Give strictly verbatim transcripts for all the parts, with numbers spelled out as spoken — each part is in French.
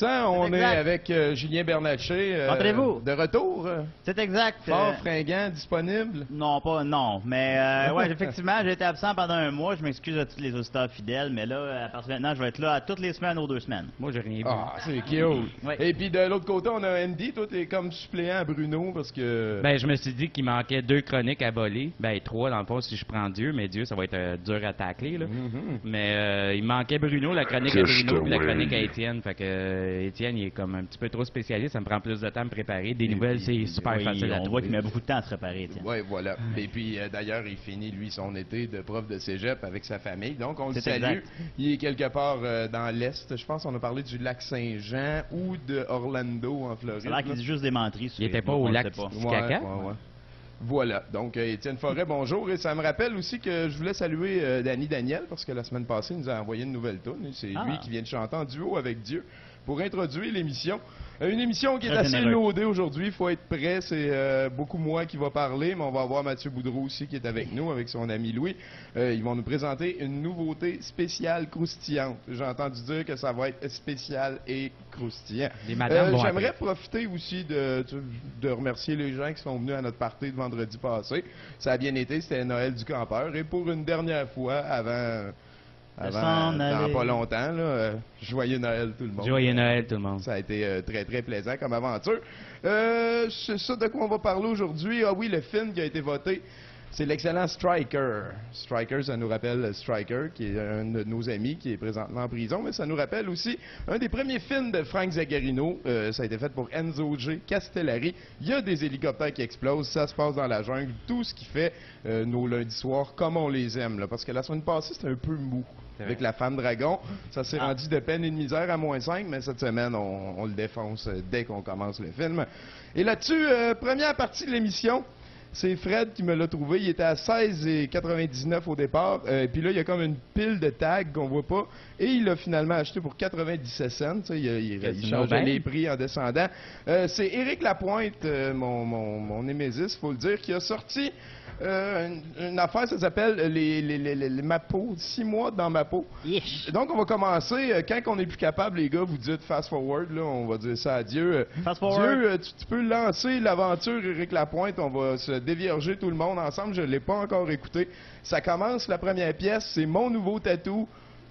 cent. On est avec euh, Julien Bernatchez. Euh, Entrez-vous. De retour. euh, C'est exact. Fort, euh, fringant, disponible. Non, pas non. Mais euh, ouais, effectivement, j'ai été absent pendant un mois. Je m'excuse à tous les auditeurs fidèles, mais là, à partir de maintenant, je vais être là à toutes les semaines aux deux semaines. Moi, j'ai rien vu. Ah, c'est cute. Oui. Et puis de l'autre côté, on a Andy. Toi, t'es comme suppléant à Bruno parce que... Ben, je me suis dit qu'il manquait deux chroniques à voler. Ben, trois, dans le fond, si je prends Dieu. Mais Dieu, ça va être euh, dur à tacler, là. Mhm. Mais euh, il manquait Bruno, la chronique à Bruno, puis la chronique à Étienne. Fait que euh, Étienne, il est comme un petit peu trop spécialiste. Ça me prend plus de temps à me préparer. Des nouvelles, c'est super Oui, facile à on voit trouver. qu'il met beaucoup de temps à se préparer, tiens. Oui, voilà. Et puis, euh, d'ailleurs, il finit, lui, son été de prof de cégep avec sa famille. Donc, on le C'est salue. exact. Il est quelque part euh, dans l'Est. Je pense qu'on a parlé du lac Saint-Jean ou de Orlando, en Floride. Ça a l'air qu'il là. dit juste des menteries sur Il était pas Facebook, au on le lac sait pas. Titi- Ouais, Caca? ouais, ouais. Voilà. Donc, euh, Étienne Forêt, bonjour. Et ça me rappelle aussi que je voulais saluer euh, Danny Daniel parce que la semaine passée, il nous a envoyé une nouvelle tourne. C'est Ah. lui qui vient de chanter en duo avec Dieu pour introduire l'émission. Euh, Une émission qui est Très assez généreux. loadée aujourd'hui. Il faut être prêt. C'est euh, beaucoup moi qui va parler, mais on va avoir Mathieu Boudreau aussi qui est avec nous, avec son ami Louis. Euh, ils vont nous présenter une nouveauté spéciale croustillante. J'ai entendu dire que ça va être spécial et croustillant. Les madames Euh, vont J'aimerais après. profiter aussi de, de remercier les gens qui sont venus à notre party de vendredi passé. Ça a bien été, c'était Noël du campeur. Et pour une dernière fois, avant, avant s'en dans aller. pas longtemps, là, euh, joyeux Noël tout le monde. Joyeux Noël, tout le monde. Ça a été euh, très, très plaisant comme aventure. Euh, c'est ça de quoi on va parler aujourd'hui. Ah oui, le film qui a été voté, c'est l'excellent Striker. Striker, ça nous rappelle Striker, qui est un de nos amis, qui est présentement en prison, mais ça nous rappelle aussi un des premiers films de Frank Zagarino. Euh, ça a été fait pour Enzo G. Castellari. Il y a des hélicoptères qui explosent, ça se passe dans la jungle, tout ce qui fait euh, nos lundis soirs comme on les aime. Là, parce que la semaine passée, c'était un peu mou. Avec la femme dragon, ça s'est Ah. rendu de peine et de misère à moins cinq, mais cette semaine, on, on le défonce euh, dès qu'on commence le film. Et là-dessus, euh, première partie de l'émission, c'est Fred qui me l'a trouvé. Il était à seize et quatre-vingt-dix-neuf au départ. Euh, Puis là, il y a comme une pile de tags qu'on voit pas. Et il l'a finalement acheté pour quatre-vingt-dix-sept cents. Tu sais, Il, il, il Casino changeait Bank. les prix en descendant. Euh, c'est Éric Lapointe, euh, mon, mon, mon némésis, faut le dire, qui a sorti euh, une, une affaire, ça s'appelle les, les, les, les, les ma peau, six mois dans ma peau. Yeesh. Donc, on va commencer. euh, Quand on n'est plus capable, les gars, vous dites fast forward, là, on va dire ça à Dieu. Euh, Fast forward. Dieu, euh, tu, tu peux lancer l'aventure Éric Lapointe. On va se dévierger tout le monde ensemble. Je ne l'ai pas encore écouté. Ça commence, la première pièce, c'est mon nouveau tatou.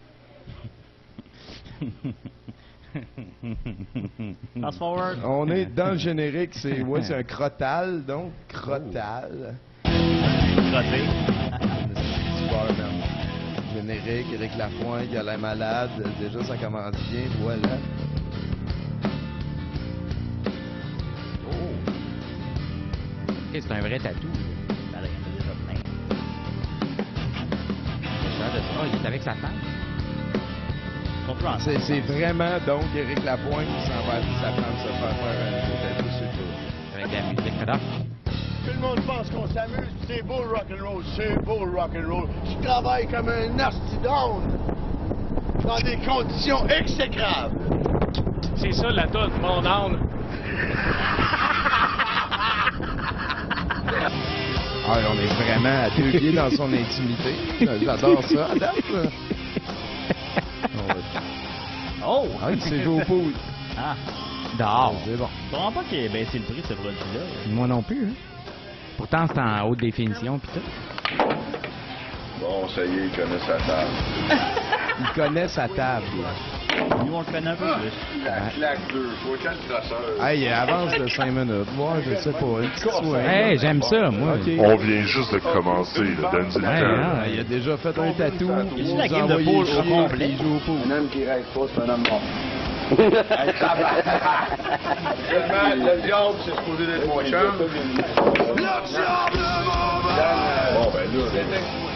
Fast forward. On est dans le générique, c'est ouais, c'est un crotal, donc crotal. Crotté. Super, man. Générique, Éric Lapointe, il a l'air malade. Déjà, ça commence bien, voilà. Oh. Ok, c'est un vrai tatou. Ben là, il y en a déjà plein. Ah, il est avec sa femme. On peut en- C'est c'est vraiment donc Éric Lapointe qui s'en va avec sa femme se faire faire un nouveau tatou sur le dos. Avec la musique. Alors, Tout le monde pense qu'on s'amuse, pis c'est beau le rock'n'roll, c'est beau le rock'n'roll. Je travaille comme un astidone dans des conditions exécrables. C'est ça la toune, mon âne. Ah, on est vraiment à deux pieds dans son intimité. J'adore ça. À date, là. On va- Oh! Ah, il s'est joué au pool. Ah! dehors. C'est bon. Je comprends pas qu'il ait baissé le prix de ce produit-là. Moi non plus, hein. Pourtant, c'est en haute définition, pis tout. Bon, ça y est, il connaît sa table. Il connaît sa table. Nous, on le connaît un peu plus. La claque deux fois, quel crosseur. Hey, il avance de cinq minutes. Ouais, je sais pas. Une petite soirée. Hey, j'aime ça, moi. OK. On vient juste de commencer, là, donne du Ouais, temps. hein. Il a déjà fait un tatou. Il nous la a game de envoyé pool au chier, complet. puis il joue au pool. Un homme qui rêve pas, c'est un homme bon. Le diable, c'est supposé d'être mon chum. Le diable, mon Bon, ben là,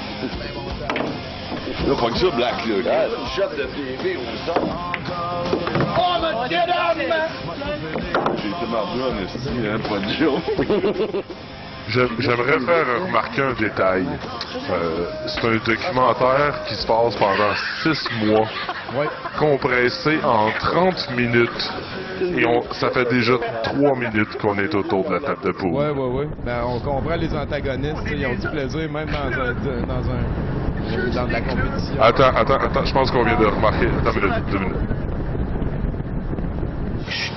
là, pas que ça, Black, là. Ah, une shot de P V au son. Oh, mais get out, man! J'ai été mardu en esti, hein, pas de joke. J'aimerais faire remarquer un détail. Euh, c'est un documentaire qui se passe pendant six mois, Ouais. compressé en trente minutes. Et on, ça fait déjà trois minutes qu'on est autour de la table de poule. Ouais, ouais, ouais. Ben, on comprend les antagonistes. tu sais, Ils ont du plaisir, même dans un, dans un, dans de la compétition. Attends, attends, attends, je pense qu'on vient de remarquer. Attends une minute, deux minutes.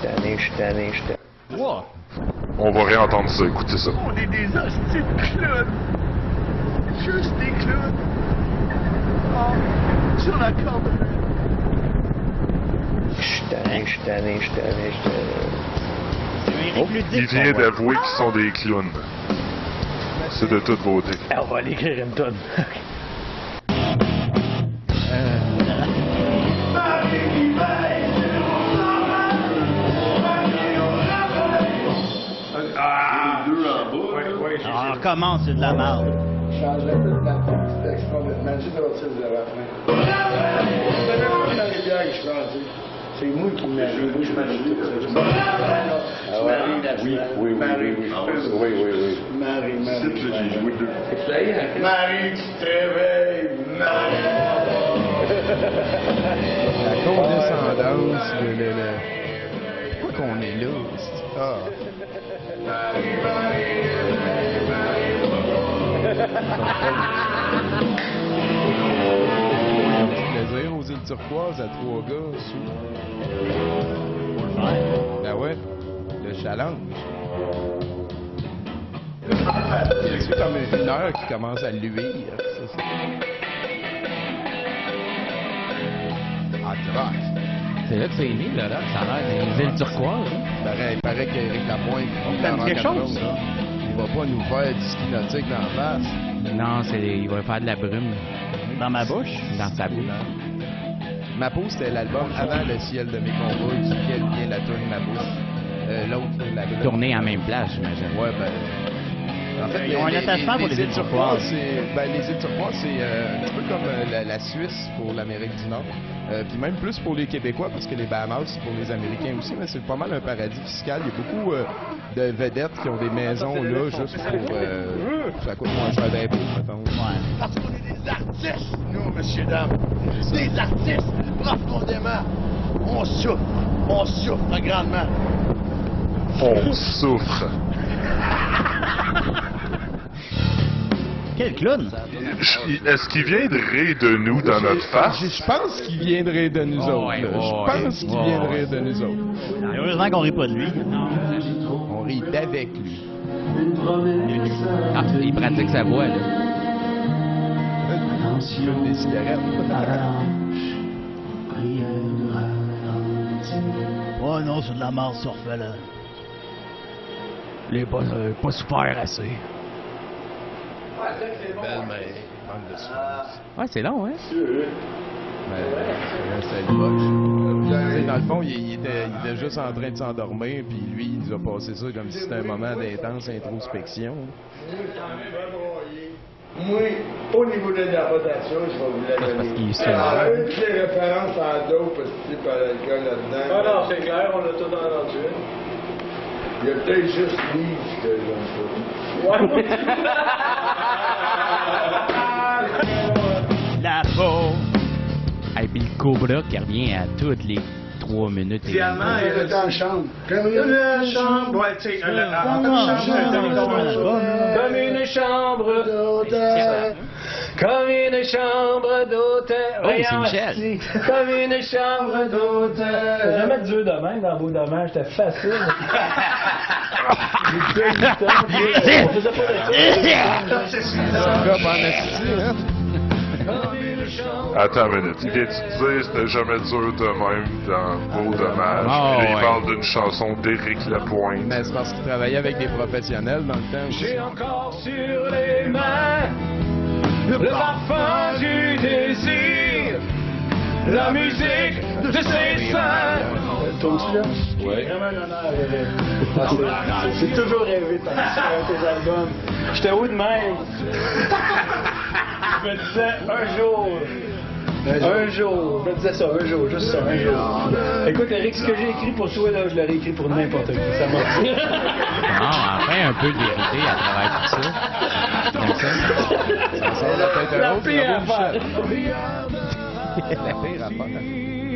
tanné, je suis tanné, je suis tanné. Wow. On va réentendre ça, écoutez ça. On est des hosties de clowns. Juste des clowns. Oh, sur la corde. Je suis tanné, je suis tanné, je suis tanné, je suis tanné. Oh, Il vient d'avouer qu'ils sont des clowns. C'est de toute beauté. On va aller écrire une tonne. Alors, on recommence, c'est de la merde. Je changerais toute la texte complètement. Juste de sortir de la fin. C'est même pas la rivière que je prends, tu sais. C'est moi qui m'arrive. Moi, je m'arrive tout ça. Ah ouais? Oui, oui, oui. Marie, oui, oui, oui, oui. Marie, Marie. J'ai joué deux. Marie, tu te réveilles. Marie. La condescendance, le... le, le... Pourquoi qu'on est là? Ah. Plaisir aux îles turquoises à trois gars sous. Ben ouais, le challenge. C'est comme une heure qui commence à luire. C'est ça. Ah, Rock. C'est là que c'est né, là, là. Ça a l'air des îles turquoises. Hein? Il paraît, il paraît qu'Éric Lapointe, Ça me dit quelque chose, ça. il va pas nous faire du ski nautique dans la face. Non, c'est il va faire de la brume Dans ma bouche? dans sa bouche. Ma peau, c'était l'album avant Le ciel de mes combats, duquel vient la tune Ma bouche. Euh, L'autre, la brume. Tourné en même place, j'imagine. Ouais, ben. En fait, Ils ont un attachement pour les îles turquoises. c'est- Ben, les îles turquoises, c'est euh, un petit peu comme euh, la, la Suisse pour l'Amérique du Nord. Euh, Puis même plus pour les Québécois, parce que les Bahamas, c'est pour les Américains aussi, mais c'est pas mal un paradis fiscal. Il y a beaucoup euh, de vedettes qui ont des maisons là, juste pour. Euh, ça coûte moins cher d'impôts, mettons. Ouais. Parce qu'on est des artistes, nous, messieurs, dames. Des artistes, profondément. On souffre. On souffre grandement. On souffre. Quel clown? Je- Est-ce qu'il viendrait de nous dans notre face? Je je pense qu'il viendrait de nous Oh, autres. ouais, là. ouais, Je pense qu'il ouais. viendrait de nous autres. Heureusement qu'on rit pas de lui. On rit d'avec lui. Ah, il pratique sa voix, là. Il fume des cigarettes. Oh non, c'est de la merde, ça refait là. Il est pas, euh, pas super assez. Belle, mais manque de souffrance. Ouais, c'est long, hein? Mais euh, c'est le moche. Tu sais, dans le fond, il, il était, il était juste en train de s'endormir, puis lui, il nous a passé ça comme si c'était un moment d'intense introspection. Moi, au niveau de la rotation, je vais vous la donner. parce qu'il est Alors, sourd. toutes les références à dope, parce que par l'alcool là-dedans. Ah non, c'est clair, on l'a tout entendu. Il y a peut-être juste Lise que j'aime La peau. Et puis le Cobra qui revient à toutes les trois minutes. et pas. demie. Il est en chambre. Comme il est en chambre. Ouais, tu sais, en Comme une chambre d'hôtel. Comme une chambre d'hôtel. Oh, c'est Michel. Comme une chambre d'hôtel. Faut jamais dur de même dans Beau Dommage, c'était facile. On faisait pas de ça. Comme en esti, hein? Attends une minute. Il vient de dire c'était jamais dur de même dans Beau Dommage. Oh, Puis là, il ouais. parle d'une chanson d'Éric Lapointe. Mais c'est parce qu'il travaillait avec des professionnels dans le temps aussi. J'ai encore sur les mains le parfum du désir, la musique de ses seins. Toi-tu là? Oui. Vraiment un honneur, Eric. J'ai toujours rêvé de faire tes albums. J'étais où de même? Je me disais un jour. Un jour. Je me disais ça, un jour, juste ça, un jour. Écoute, Eric, ce que j'ai écrit pour toi, là, je l'aurais écrit pour n'importe qui. Ça m'a dit. Non, enfin, un peu de vérité à travers tout ça. Comme ça. Ça sort la tête à La l'autre, pire bravo, affaire. Michel. La pire affaire.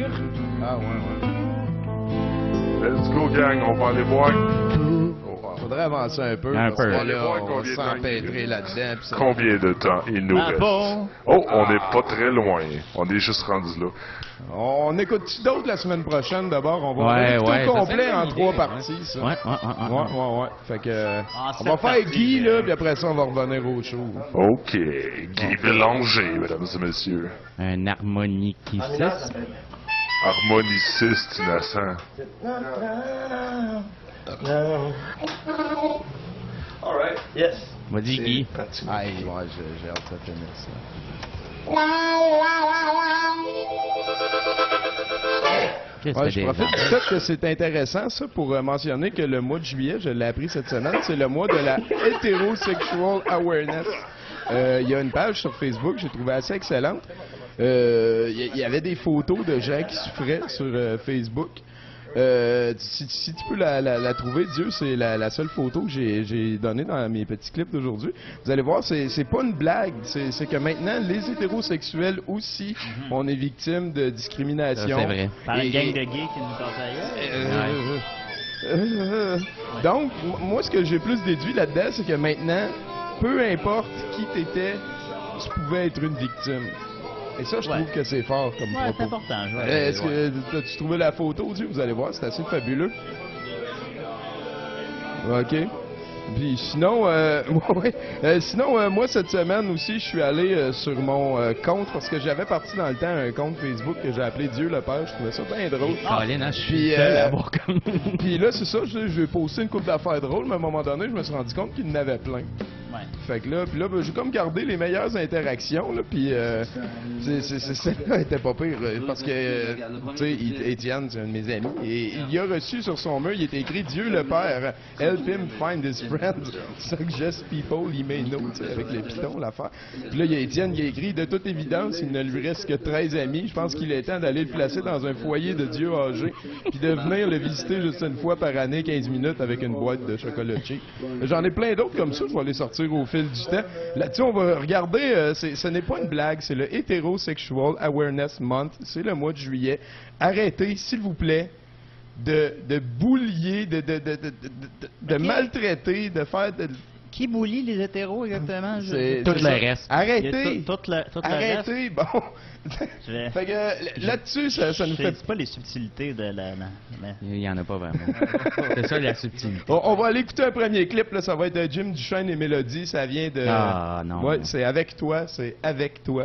Ah ouais, ouais. Let's go, gang. On va aller voir. Oh, wow. faudrait avancer un peu. Un parce peu. que On va là, voir on combien va de temps s'empêtrer il- là-dedans. puis ça- Combien de temps il nous Ah reste? bon? Oh, on n'est pas très loin. On est juste rendu là. On écoute d'autres la semaine prochaine d'abord. On va Ouais, faire ouais, tout ça complet serait en une trois idée, parties. Ça. Ouais, ouais, ouais, ouais. Ouais, ouais, ouais. Fait que, euh, Ah, on va sept faire parties, Guy, là, euh. puis après ça, on va revenir au show. OK. Guy Bélanger, mesdames et messieurs. Un harmoniciste. Harmoniciste innocent. All right. Yes. Vas-y, Guy. Aïe, ouais, j'ai j'ai hâte que ça finisse. ça. Qu'est-ce Ouais, que je des profite ventes? du fait que c'est intéressant, ça, pour euh, mentionner que le mois de juillet, je l'ai appris cette semaine, c'est le mois de la Heterosexual Awareness. Euh, Il y a une page sur Facebook, j'ai trouvé assez excellente. Euh, Il y, il y avait des photos de gens qui souffraient sur euh, Facebook. Euh, si, si tu peux la, la- la trouver, Dieu, c'est la, la seule photo que j'ai j'ai donnée dans mes petits clips d'aujourd'hui. Vous allez voir, c'est c'est pas une blague. C'est c'est que maintenant, les hétérosexuels aussi, on est victimes de discrimination. Ça, c'est vrai. Par une Et- gang et- de gays qui nous passent ailleurs. euh, euh, donc, m- moi, ce que j'ai plus déduit là-dedans, c'est que maintenant, peu importe qui t'étais, tu pouvais être une victime. Et ça, je Ouais. trouve que c'est fort comme Ouais, c'est propos. important. je Euh, vois. Est-ce que tu trouvé la photo, Dieu? Vous allez voir, c'est assez fabuleux. OK. Puis sinon, euh, ouais, euh, sinon euh, moi, cette semaine aussi, je suis allé euh, sur mon euh, compte, parce que j'avais parti dans le temps un compte Facebook que j'ai appelé Dieu le Père. Je trouvais ça bien drôle. Colin, hein, je suis Puis, seul euh, à avoir comme... Puis là, c'est ça, je j'ai posté une couple d'affaires drôles, mais à un moment donné, je me suis rendu compte qu'il y en avait plein. Ouais. Fait que là, puis là, ben, j'ai comme gardé les meilleures interactions, là, puis euh, c'est- c'est- c'est- celle-là était pas pire, euh, parce que, euh, tu sais, il- Étienne, c'est un de mes amis, et il a reçu sur son mur, il était écrit « Dieu le Père, help him find his friends, suggest people he may know », tu sais, avec le piton, l'affaire. Puis là, il y a Étienne qui a écrit « De toute évidence, il ne lui reste que treize amis, je pense qu'il est temps d'aller le placer dans un foyer de Dieu âgé, puis de venir le visiter juste une fois par année, quinze minutes, avec une boîte de chocolat cheap. » J'en ai plein d'autres comme ça, je vais les sortir au fil du temps. Là-dessus, on va regarder, euh, c'est- ce n'est pas une blague, c'est le Heterosexual Awareness Month, c'est le mois de juillet. Arrêtez, s'il vous plaît, de, de boulier, de, de, de, de, de, de- de Ok. maltraiter, de faire... De, Qui boulie les hétéros exactement? Je- c'est- Tout c'est le ça. reste. Il y a Arrêtez! tout, tout le, tout le reste. Arrêtez, bon. Je vais- Fait que euh, là-dessus, ça, ça nous Je fait... sais pas les subtilités de la... la- la- Il y en a pas vraiment. C'est ça la subtilité. On, on va aller écouter un premier clip, là, ça va être de Jim Duchesne et Mélodie, ça vient de... Ah, non. Ouais, c'est avec toi, c'est avec toi.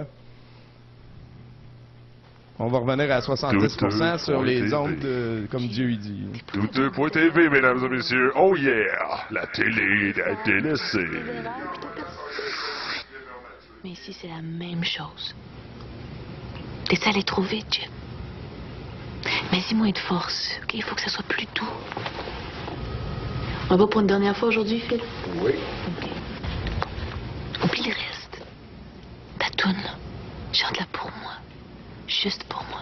On va revenir à soixante-dix pour cent sur les ondes, de, comme Dieu il dit. Douteux point T V, mesdames et messieurs. Oh yeah! La télé, la télé, c'est... Mais ici, c'est la même chose. T'essaies d'aller trop vite, Jim. Mais dis-moi une force, OK? Il faut que ça soit plus doux. On va pour une dernière fois aujourd'hui, Phil? Oui. OK. Oublie le reste. Ta toune, là, chante-la pour moi. Juste pour moi.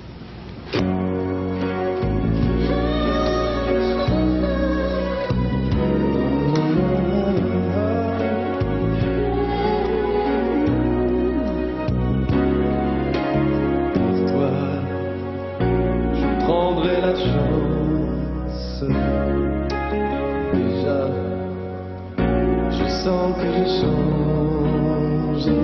Toi, je prendrai la chance. Déjà, je sens que je change.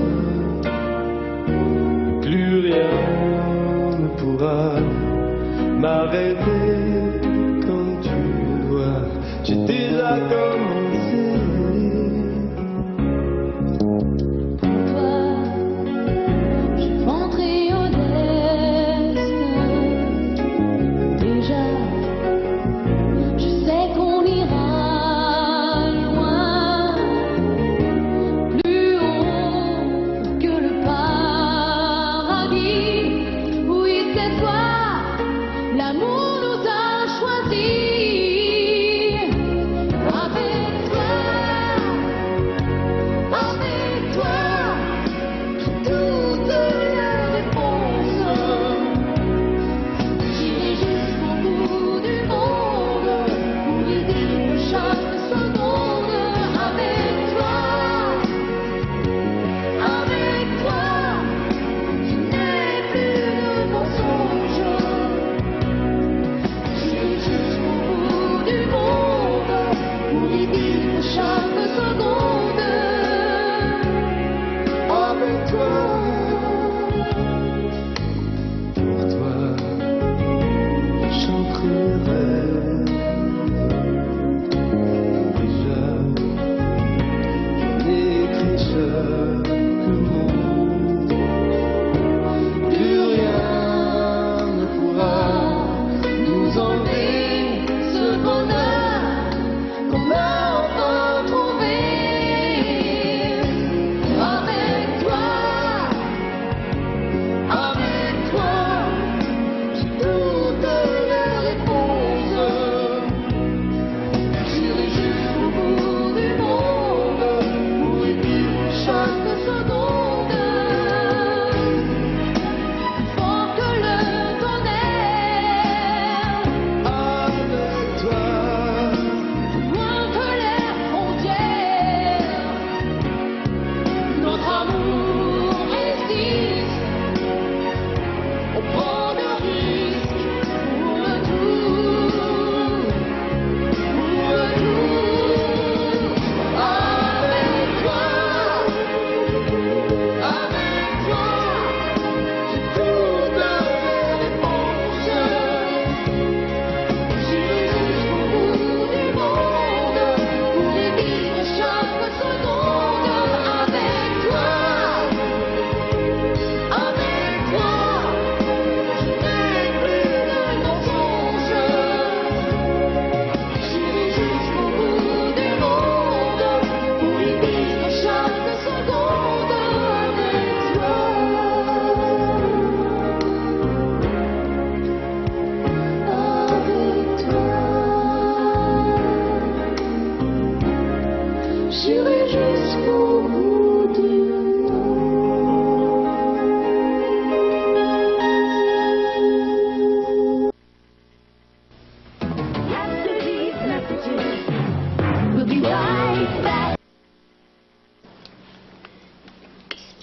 Plus rien ne pourra m'arrêter comme tu vois. J'ai déjà commencé. Je rentrais au desk. Déjà, je sais qu'on ira loin, plus haut que le paradis. Oui, c'est toi, l'amour nous a choisis. Avec toi, avec toi. Toutes les réponses. J'irai jusqu'au bout du monde pour y vivre chaque seconde. Avec toi, avec toi, tu n'es plus de mensonge. J'irai jusqu'au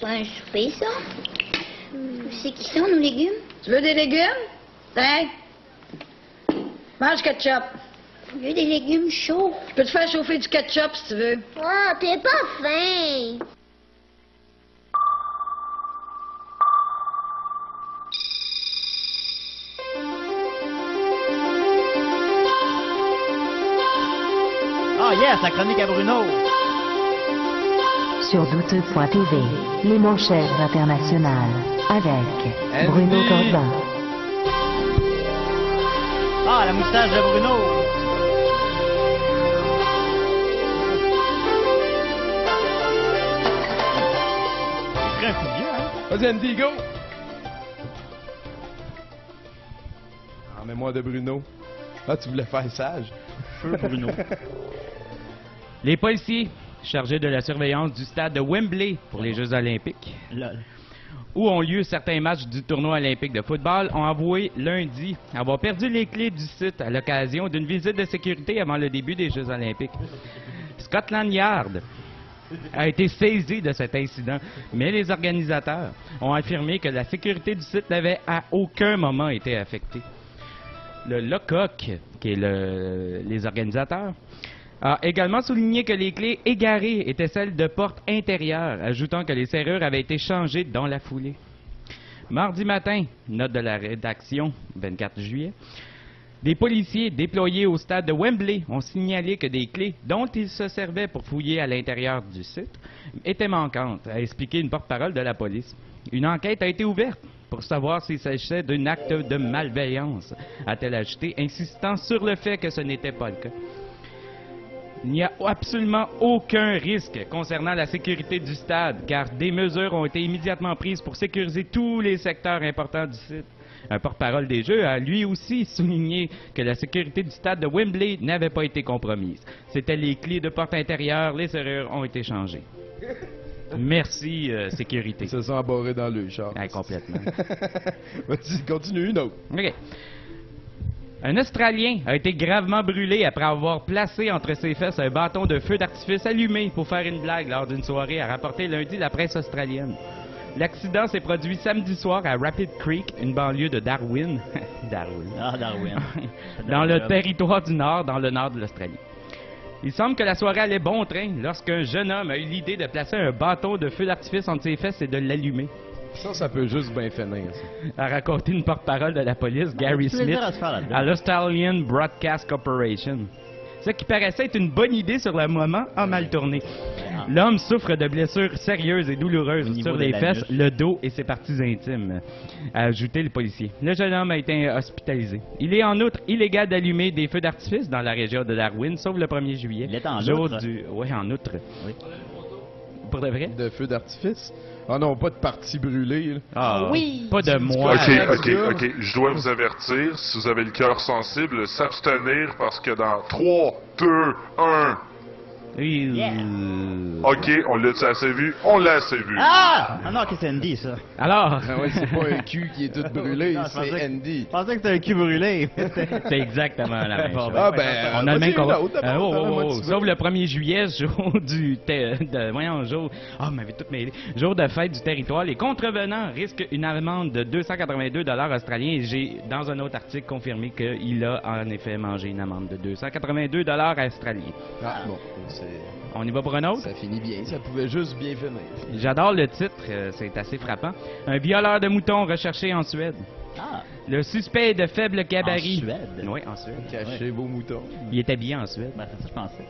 pas un souper, ça? C'est qui sont nos légumes? Tu veux des légumes? Tiens. Mange ketchup. Je veux des légumes chauds. Je peux te faire chauffer du ketchup si tu veux. Ah, t'es pas fin. Ah yes, la chronique à Bruno. Sur douteux point T V, les manchettes internationales avec Andy. Bruno Corbin. Ah, la moustache de Bruno. C'est pris un coup de vieux, hein? Vas-y, Andy, go! En mémoire de Bruno. Ah, tu voulais faire sage? Feu Bruno. Les policiers chargés de la surveillance du stade de Wembley pour les Jeux olympiques, Lol. où ont lieu certains matchs du tournoi olympique de football, ont avoué lundi avoir perdu les clés du site à l'occasion d'une visite de sécurité avant le début des Jeux olympiques. Scotland Yard a été saisi de cet incident, mais les organisateurs ont affirmé que la sécurité du site n'avait à aucun moment été affectée. Le L O C O C, qui est le, les organisateurs, a également souligné que les clés égarées étaient celles de portes intérieures, ajoutant que les serrures avaient été changées dans la foulée. Mardi matin, note de la rédaction, vingt-quatre juillet, des policiers déployés au stade de Wembley ont signalé que des clés dont ils se servaient pour fouiller à l'intérieur du site étaient manquantes, a expliqué une porte-parole de la police. Une enquête a été ouverte pour savoir s'il s'agissait d'un acte de malveillance, a-t-elle ajouté, insistant sur le fait que ce n'était pas le cas. Il n'y a absolument aucun risque concernant la sécurité du stade, car des mesures ont été immédiatement prises pour sécuriser tous les secteurs importants du site. Un porte-parole des Jeux a lui aussi souligné que la sécurité du stade de Wembley n'avait pas été compromise. C'était les clés de porte intérieure, les serrures ont été changées. Merci, euh, sécurité. Ils se sont embarrés dans le char. Ah, complètement. Vas-y, continue une autre. OK. Un Australien a été gravement brûlé après avoir placé entre ses fesses un bâton de feu d'artifice allumé pour faire une blague lors d'une soirée, a rapporté lundi la presse australienne. L'accident s'est produit samedi soir à Rapid Creek, une banlieue de Darwin. Darwin. Ah, Darwin. Dans le territoire du Nord, dans le nord de l'Australie. Il semble que la soirée allait bon train lorsqu'un jeune homme a eu l'idée de placer un bâton de feu d'artifice entre ses fesses et de l'allumer. Ça, ça peut juste bien finir, ça. A raconté une porte-parole de la police, Gary tu veux Smith, dire à se faire là-dedans? à l'Australian Broadcast Corporation. Ce qui paraissait être une bonne idée sur le moment a mal tourné. L'homme souffre de blessures sérieuses et douloureuses niveau sur de les l'anus. fesses, le dos et ses parties intimes, a ajouté le policier. Le jeune homme a été hospitalisé. Il est en outre illégal d'allumer des feux d'artifice dans la région de Darwin, sauf le premier juillet. Il est en jour outre. du... Oui, en outre. Oui. Pour de vrai? De feux d'artifice? Ah non, pas de parties brûlées. Là. Ah, oui. Pas de moi. Ok, ok, ok. Je dois vous avertir, si vous avez le cœur sensible, s'abstenir parce que dans trois, deux, un... Oui. Yeah. Ok, on l'a assez vu? On l'a assez vu. Ah! Ah non, ok, c'est Andy, ça. Alors, Ah ouais, c'est pas un cul qui est tout brûlé, Non, je pensais c'est que- Andy. Je pensais que c'était un cul brûlé. c'est exactement la même chose. Ah ben, On a le vas-y, même une combat. autre, Euh, d'abord, oh, oh, donne-moi oh, un petit Sauf peu. le premier juillet, jour du... Te, de, voyons, jour... Ah, vous m'avez tout mêlé. Jour de fête du territoire. Les contrevenants risquent une amende de deux cent quatre-vingt-deux dollars australiens et j'ai, dans un autre article, confirmé qu'il a en effet mangé une amende de deux cent quatre-vingt-deux dollars australiens. Ah bon, c'est... On y va pour un autre? Ça finit bien, ça pouvait juste bien finir. J'adore le titre, euh, c'est assez frappant. Un violeur de moutons recherché en Suède. Ah, Le suspect est de faible gabarit. en Suède. Oui, en Suède. Cachez vos moutons. Il est habillé en Suède. Ben, c'est ça, je pensais.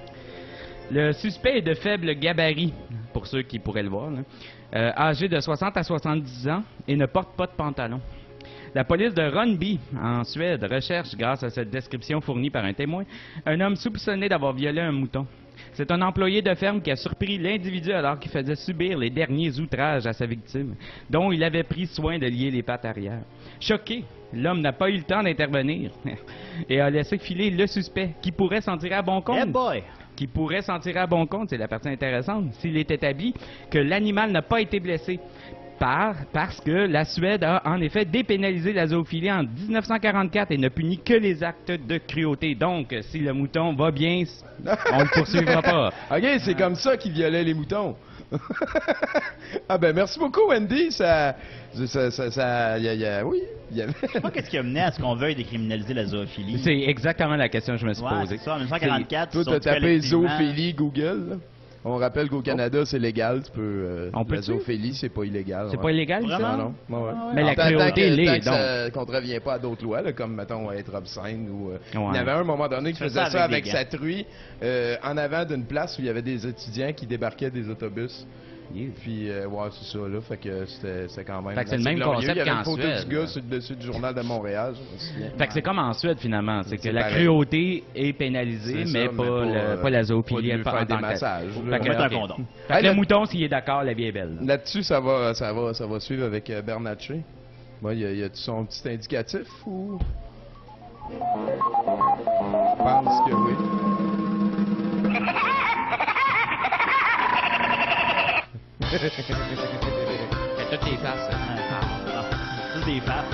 Le suspect est de faible gabarit, pour ceux qui pourraient le voir, là. Euh, âgé de soixante à soixante-dix ans et ne porte pas de pantalon. La police de Ronneby, en Suède, recherche, grâce à cette description fournie par un témoin, un homme soupçonné d'avoir violé un mouton. C'est un employé de ferme qui a surpris l'individu alors qu'il faisait subir les derniers outrages à sa victime, dont il avait pris soin de lier les pattes arrière. Choqué, l'homme n'a pas eu le temps d'intervenir et a laissé filer le suspect, qui pourrait s'en tirer à bon compte. Hey boy! Qui pourrait s'en tirer à bon compte, c'est la partie intéressante, s'il est établi que l'animal n'a pas été blessé. par, parce que la Suède a en effet dépénalisé la zoophilie en dix-neuf cent quarante-quatre et ne punit que les actes de cruauté. Donc, si le mouton va bien, on ne le poursuivra pas. OK, c'est comme ça qu'ils violaient les moutons. Ah ben merci beaucoup Wendy, ça, ça, ça, ça y a, y a, oui, y a... Je sais pas qu'est-ce qui a mené à ce qu'on veuille décriminaliser la zoophilie. C'est exactement la question que je me suis ouais, posée. c'est ça, en dix-neuf cent quarante-quatre, toi t'as tapé zoophilie Google, là. On rappelle qu'au Canada, c'est légal. Tu peux. Euh, on peut la zoophilie, c'est pas illégal. C'est ouais. pas illégal, ça? Vraiment? Non, non. Ouais, ouais. Mais la cruauté l'est, donc. Ça contrevient pas à d'autres lois, là, comme, mettons, être obscène. Ou, euh, ouais. Il y avait un moment donné qui faisait ça ça avec, avec sa truie euh, en avant d'une place où il y avait des étudiants qui débarquaient des autobus. Yeah. Puis, euh, ouais, c'est ça, là. Fait que c'était quand même. Fait que c'est le même concept qu'en Suède. Il y avait une photo du gars sur le dessus du Journal de Montréal. Fait que c'est comme en Suède, finalement. C'est que la cruauté est pénalisée, mais, pas, le, pas la zoophilie. Pas faire des massages. Fait que un condom. Fait que le mouton, s'il est d'accord, la vie est belle. Là-dessus, ça va, ça va, ça va suivre avec euh, Bernatchez. Moi, y a, y a-tu son petit indicatif ou? Je pense que oui. C'est toutes les faces. Toutes des faces.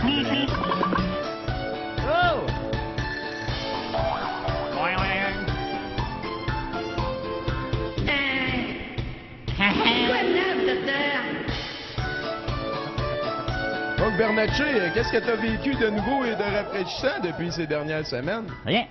Oh! Quoi de neuf, docteur? Donc, Bernatchez, qu'est-ce que tu as vécu de nouveau et de rafraîchissant depuis ces dernières semaines? Rien.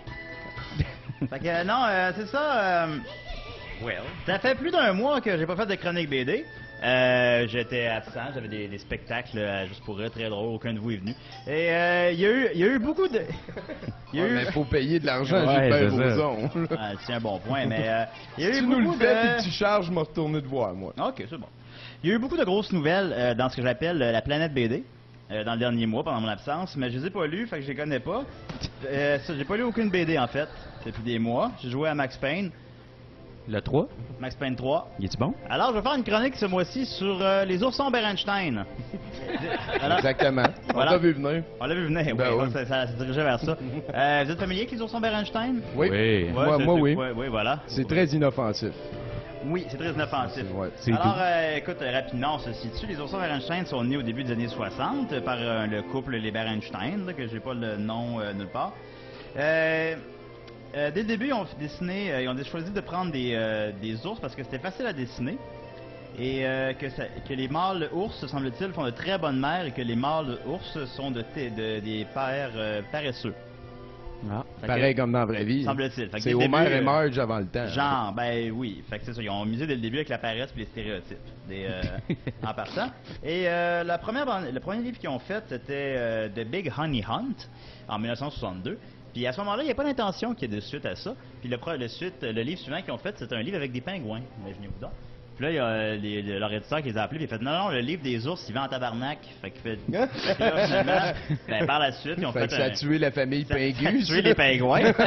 Fait que non, euh, c'est ça. Euh, well. Ça fait plus d'un mois que j'ai pas fait de chronique B D. Euh, J'étais absent, j'avais des, des spectacles euh, juste pour rire, très drôle, aucun de vous est venu. Et il euh, y, y, y a eu beaucoup de... Il ouais, eu... faut payer de l'argent, ouais, j'ai pas raison. Ah, c'est un bon point, mais euh, il y a eu si beaucoup tu nous le fais de... et que tu charges, je m'en retourner te voir, moi. Ok, c'est bon. Il y a eu beaucoup de grosses nouvelles euh, dans ce que j'appelle euh, la planète B D. Euh, dans le dernier mois, pendant mon absence, mais je les ai pas lus, fait que je les connais pas. Euh, j'ai pas lu aucune B D, en fait, depuis des mois. J'ai joué à Max Payne. Le trois? Max Payne trois. Il est-tu bon? Alors, je vais faire une chronique ce mois-ci sur euh, les oursons Berenstein. Alors, exactement. Voilà. On l'a vu venir. On l'a vu venir, ben oui. oui. Ça, ça, ça se dirigeait vers ça. Euh, vous êtes familier avec les oursons Berenstein? Oui. oui. Ouais, moi, moi oui. Ouais, oui, voilà. C'est très inoffensif. Oui, c'est très inoffensif. Ouais, alors, euh, écoute, euh, rapidement, on se situe. Les oursons Berenstein sont nés au début des années soixante par euh, le couple les Berenstein, là, que j'ai pas le nom euh, nulle part. Euh, euh, dès le début, ils ont dessiné, euh, ils ont choisi de prendre des, euh, des ours parce que c'était facile à dessiner et euh, que, ça, que les mâles ours, semble-t-il, font de très bonnes mères et que les mâles ours sont de, de des pères euh, paresseux. Ah, pareil que, comme dans la vraie vie. Semble-t-il. C'est Homer et Marge avant le temps. Genre, ben oui. Fait que c'est ça. Ils ont misé dès le début avec la paresse et les stéréotypes. Des, euh, en partant. Et euh, la première, le premier livre qu'ils ont fait, c'était euh, The Big Honey Hunt, en mille neuf cent soixante-deux. Puis à ce moment-là, il n'y a pas d'intention qu'il y ait de suite à ça. Puis le, le, suite, le livre suivant qu'ils ont fait, c'est un livre avec des pingouins. Imaginez-vous donc. Puis là, il y a les, les, leur éditeur qui les a appelés, puis il a fait non, non, le livre des ours, il va en tabarnak. Fait qu'il fait. fait que là, finalement, ben, par la suite, ils ont fait. fait que ça un, a tué la famille Pingus. Ça a tué les pingouins. Moi,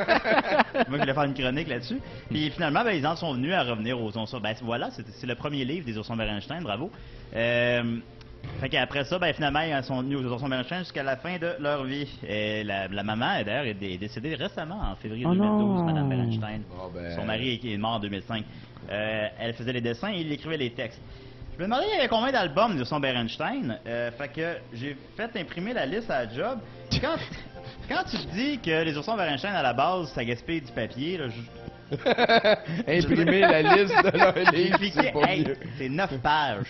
je voulais faire une chronique là-dessus. Puis finalement, ben, ils en sont venus à revenir aux oursons. Ben voilà, c'est le premier livre des oursons Berenstein, bravo. Euh, Fait qu'après ça, ben finalement, ils sont venus aux oursons Berenstein jusqu'à la fin de leur vie. Et la, la maman, d'ailleurs, est décédée récemment, en février oh deux mille douze, non. Madame Berenstein. Oh ben... Son mari est mort en deux mille cinq. Euh, elle faisait les dessins et il écrivait les textes. Je me demandais, il y avait combien d'albums des oursons Berenstein. Euh, fait que j'ai fait imprimer la liste à la job. Quand, quand tu te dis que les oursons Berenstein, à la base, ça gaspille du papier, là, je... imprimer la liste de leur livre, c'est pas hey, mieux. C'est neuf pages.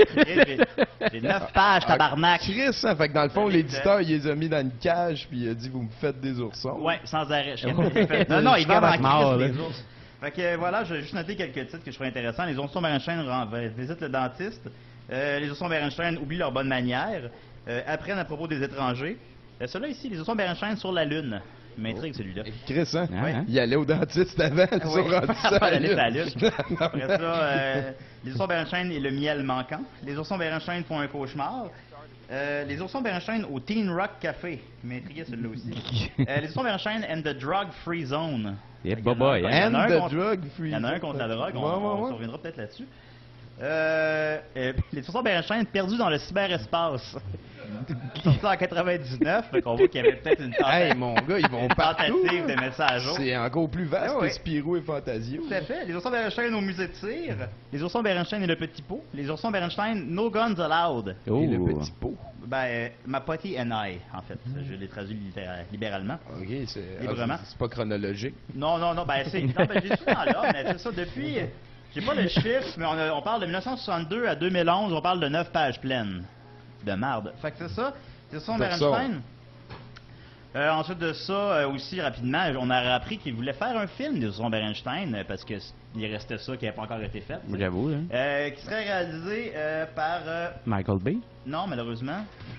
J'ai neuf pages, tabarnak. Ah, Chris, hein? Fait que dans le fond, l'éditeur, il les a mis dans une cage, puis il a dit, vous me faites des oursons. Ouais, sans arrêt. Je non, non, il vient en crise des ours. Fait que voilà, j'ai juste noté quelques titres que je trouvais intéressants. Les oursons Berenstein visitent le dentiste. Euh, les oursons Berenstein oublient leurs bonnes manières. Euh, apprennent à propos des étrangers. Euh, Celui-là ici, les oursons Berenstein sur la Lune. Il m'intrigue celui-là. Chris, hein? Ouais. Il allait au dentiste avant, ils oui. ont rendu ça à la lune. La lune. Après ça, euh, les oursons Berenstein et le miel manquant. Les oursons Berenstein font un cauchemar. Euh, les oursons Berenstein au Teen Rock Café. Il m'intriguait celui-là aussi. euh, les oursons Berenstein and the Drug Free Zone. Yeah, boy, boy, and the drug free. Il y en a un contre la drogue, on, ouais, ouais, on, ouais. on reviendra peut-être là-dessus. Euh, euh, les oursons Berenstein perdus dans le cyberespace. sorti en quatre-vingt-dix-neuf, fait qu'on voit qu'il y avait peut-être une tentative, Hey, mon gars, ils vont une partout. tentative de mettre ça à jour. C'est encore plus vaste Ah ouais. que Spirou et Fantasio. Tout à fait. Les oursons Berenstein au musée de tir, les oursons Berenstein et le petit pot, les oursons Berenstein No Guns Allowed. Oh. Et le petit pot. Ben, euh, ma potty and I, en fait. Je l'ai traduit littéra- libéralement. OK, c'est Librement. ah, c'est- c'est pas chronologique. Non, non, non, ben c'est. Non, ben j'ai tout dans là, mais c'est ça, depuis. J'ai pas le chiffre, mais on, a- on parle de mille neuf cent soixante-deux à deux mille onze, on parle de neuf pages pleines. De marde. Fait que c'est ça. C'est ça, C'est ça. Berenstein. Euh, ensuite de ça, euh, aussi rapidement, on a appris qu'il voulait faire un film de son Berenstein, euh, parce que s- il restait ça qui n'avait pas encore été fait. J'avoue, hein. Euh, qui serait réalisé euh, par. euh, Michael Bay. non, malheureusement.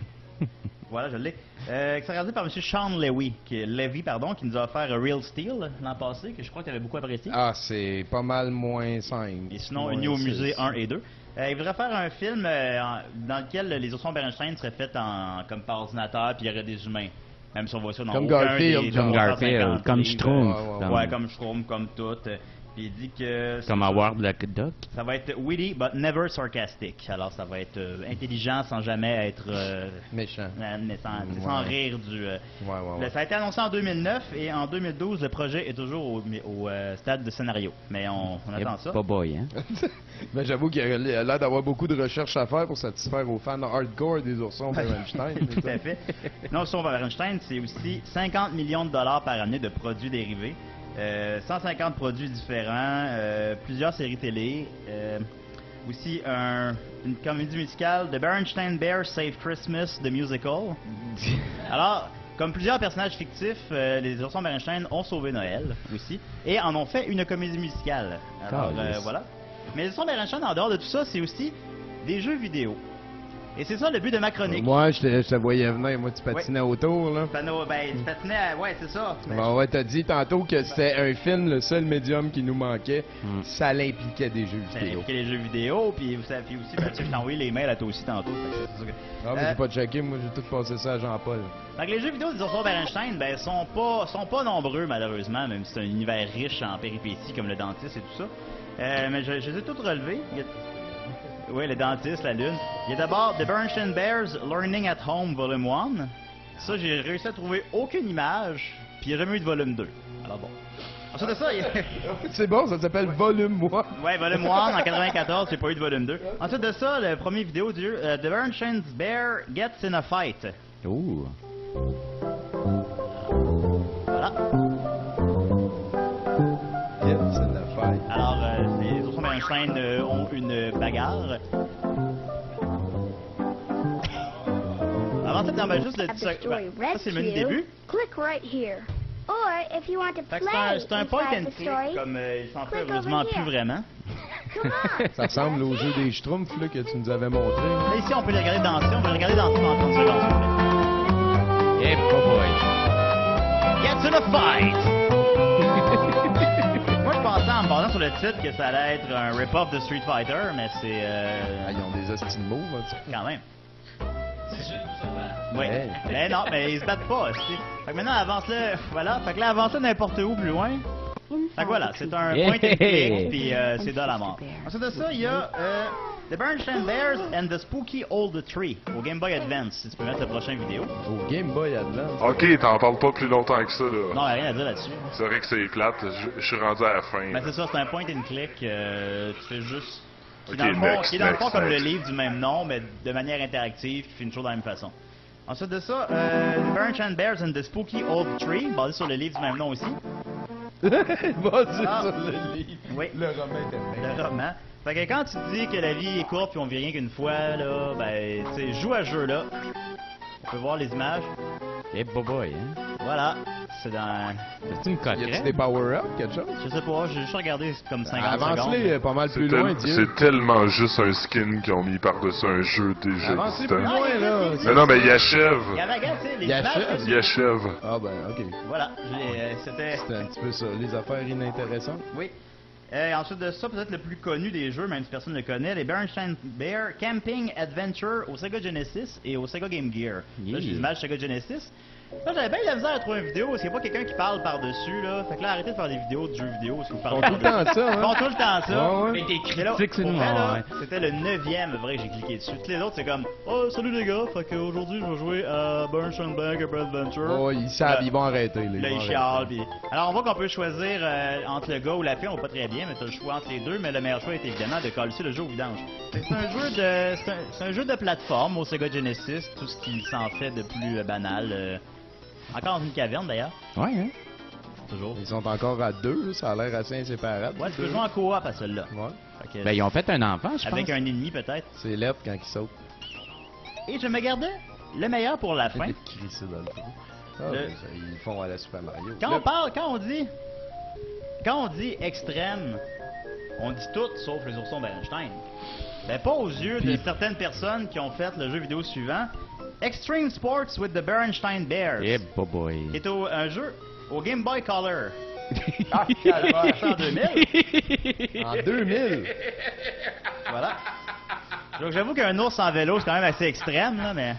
Voilà, je l'ai. Euh, qui serait réalisé par M. Sean Levy, qui, Levy, pardon, qui nous a offert euh, Real Steel l'an passé, que je crois qu'il avait beaucoup apprécié. Ah, c'est pas mal moins cinq. Et sinon, Moins Uni au six. musée un et deux. Euh, il voudrait faire un film euh, en- dans lequel les oursons Berenstein seraient faits en, comme par ordinateur, puis il y aurait des humains. Même si on voit ça dans Comme aucun Garfield, des comme trois cent cinquante Garfield, comme livres. Schtroumpf. Ouais, ouais, Comme- Ouais, comme Schtroumpf, comme tout. Euh, Puis il dit que... Comme ça- Howard the Duck. Ça va être witty, but never sarcastic. Alors, ça va être euh, intelligent sans jamais être... euh, Méchant. euh, mais sans, c'est sans Ouais. rire du... euh, Ouais, ouais, le- ouais. Ça a été annoncé en deux mille neuf et en deux mille douze, le projet est toujours au, au, euh, stade de scénario. Mais on, on attend ça. Pas boy, hein. Mais j'avoue qu'il a l'air d'avoir beaucoup de recherches à faire pour satisfaire aux fans hardcore des oursons Berenstein. c'est Tout ça? à fait. Non, sur Berenstein, c'est aussi cinquante millions de dollars par année de produits dérivés, euh, cent cinquante produits différents, euh, plusieurs séries télé, euh, aussi un, une comédie musicale, The Berenstein Bears Save Christmas, The Musical. Alors, comme plusieurs personnages fictifs, euh, les oursons Berenstein ont sauvé Noël aussi, et en ont fait une comédie musicale. Alors, euh, Calisse. voilà. Mais les oursons Berenstein, en dehors de tout ça, c'est aussi des jeux vidéo. Et c'est ça le but de ma chronique. Moi, je te, je te voyais venir. Moi, tu patinais autour, là. Pano, ben, tu patinais à... Ouais, c'est ça. Ben, Bon, ouais, t'as dit tantôt que c'était un film, le seul médium qui nous manquait. Hmm. Ça l'impliquait des jeux ça vidéo. impliquait les jeux vidéo, puis vous savez puis aussi, ben, tu sais, je t'ai envoyé les mails à toi aussi tantôt. fait que c'est ça que- Ah, mais Euh, j'ai pas checké. Moi, j'ai tout passé ça à Jean-Paul. Donc les jeux vidéo des oursons Berenstein, ben, sont pas, sont pas nombreux, malheureusement, même si c'est un univers riche en péripéties comme le dentiste et tout ça. Euh, mais je, je les ai toutes relevées. Il y a- Oui, le dentiste, la lune. Il y a d'abord The Berenstein Bears Learning at Home Volume un. Ça, j'ai réussi à trouver aucune image, puis il n'y a jamais eu de volume deux. Alors bon. Ensuite de ça, il y a... C'est bon, ça s'appelle Volume Moi. Ouais, volume un en quatre-vingt-quatorze, j'ai pas eu de volume deux. Ensuite de ça, le premier vidéo du jeu, euh, The Berenstein Bear Gets in a Fight. Ouh. Voilà. Yeah, c'est de la faille. Alors, euh, les oursons Berenstein euh, ont une bagarre. Avant ça, non, ben, juste le Have petit... the story ben, ça, read c'est to le menu you, début. click right here. Or if you want to Fait que c'est play un, c'est un point inside and the click, story, comme euh, il s'en fait click heureusement over plus here. vraiment. come on. Ça ressemble au jeu des Schtroumpfs là, que tu nous avais montré. là. Là, ici, on peut le regarder danser. On peut le regarder danser pendant trente secondes, s'il vous plaît. Eh, pas boy. Gets in a fight! Moi, je pensais en me basant sur le titre que ça allait être un rip-off de Street Fighter, mais c'est... Euh, Ah, ils ont des hosties de moves, hein, tu sais. quand même. Oui. Hey. Mais non, mais ils se battent pas, aussi. Fait que maintenant, avance-le... Voilà. Fait que là, avance-le n'importe où, plus loin. Fait que voilà, c'est un Yeah. point and click, puis euh, c'est de la mort. Ensuite de ça, il y a euh, The Berenstein Bears and the Spooky Old Tree au Game Boy Advance, si tu peux mettre la prochaine vidéo. Au Game Boy Advance. Ok, t'en parles pas plus longtemps que ça, là. Non, il n'y a rien à dire là-dessus. C'est vrai que c'est plate. Je, je suis rendu à la fin. Ben c'est ça, c'est un point and click, euh, tu fais juste... Qui est Ok, dans le fond, next, qui est dans le next, fond comme le next. livre du même nom, mais de manière interactive, qui fait une chose de la même façon. Ensuite de ça, euh, The Berenstein Bears and the Spooky Old Tree, basé sur le livre du même nom aussi. Vas-y Ah. sur le livre. Oui. Le roman était bien. Le roman. Fait que quand tu te dis que la vie est courte puis on vit rien qu'une fois, là, ben, tu sais, joue à ce jeu-là. On peut voir les images. Eh, pas boy, hein. Voilà. C'est dans... C'est une Y a-tu des coquerette? power-up, quelque chose? Je sais pas, j'ai juste regardé comme cinquante Avance-les secondes. euh, pas mal C'est plus tel- loin, Dieu. c'est tellement juste un skin qu'ils ont mis par-dessus un jeu déjà Avance-les existant. plus loin, là. Mais non, mais il achève. Il y avait, regarde, tu sais, les Il images. achève. Il achève. Ah ben, ok. Voilà, je l'ai, euh, c'était... C'était un petit peu ça, les affaires inintéressantes. Oui. Euh, ensuite de ça, peut-être le plus connu des jeux, même si personne ne le connaît, les Berenstein Bear Camping Adventure au Sega Genesis et au Sega Game Gear. Là, j'ai Yeah. des images Sega Genesis. Moi, j'avais bien de la misère à trouver une vidéo, parce qu'il n'y a pas quelqu'un qui parle par-dessus, là. Fait que là, arrêtez de faire des vidéos de jeux vidéo si vous parlez Ils font tout le temps ça, hein? Ils font tout le temps ça. Ouais, ouais. Mais des Mais là, critiques, c'est pour une vrai, là, ouais. c'était le neuvième, vrai, que j'ai cliqué dessus. Tous les autres, c'est comme, oh, salut les gars, fait qu'aujourd'hui, je vais jouer à Bernstein Bank Adventure. Oh, ils savent, Là, ils vont arrêter. Là, Là, vont ils arrêter. chialent, puis... Alors, on voit qu'on peut choisir euh, entre le gars ou la fille, on va pas très bien, mais t'as le choix entre les deux, mais le meilleur choix est évidemment de coller le jeu au vidange. C'est un jeu de c'est un, c'est un jeu de plateforme au Sega Genesis, tout ce qui s'en fait de plus euh, banal. euh, Encore dans une caverne, d'ailleurs. Ouais, hein? Toujours. Ils sont encore à deux, ça a l'air assez inséparable. Ouais, tu peux jouer en coop à celle-là. Ouais. Fait que, Ben, ils ont fait un enfant, je pense. avec un ennemi, peut-être. C'est lettre quand ils sautent. Et je me gardais le meilleur pour la fin. Crissé dans le trou. Ah, Le- mais ça, ils font à la Super Mario. Quand Le- on parle, quand on dit... Quand on dit extrême, on dit tout sauf les oursons Bernstein. Ben, pas aux yeux de Puis- certaines personnes qui ont fait le jeu vidéo suivant. Extreme Sports with the Bernstein Bears. Eh, boy. Qui est au- un jeu au Game Boy Color. Ah, calvaire. C'est en deux mille. En deux mille. Voilà. Donc j'avoue qu'un ours en vélo, c'est quand même assez extrême, là, mais...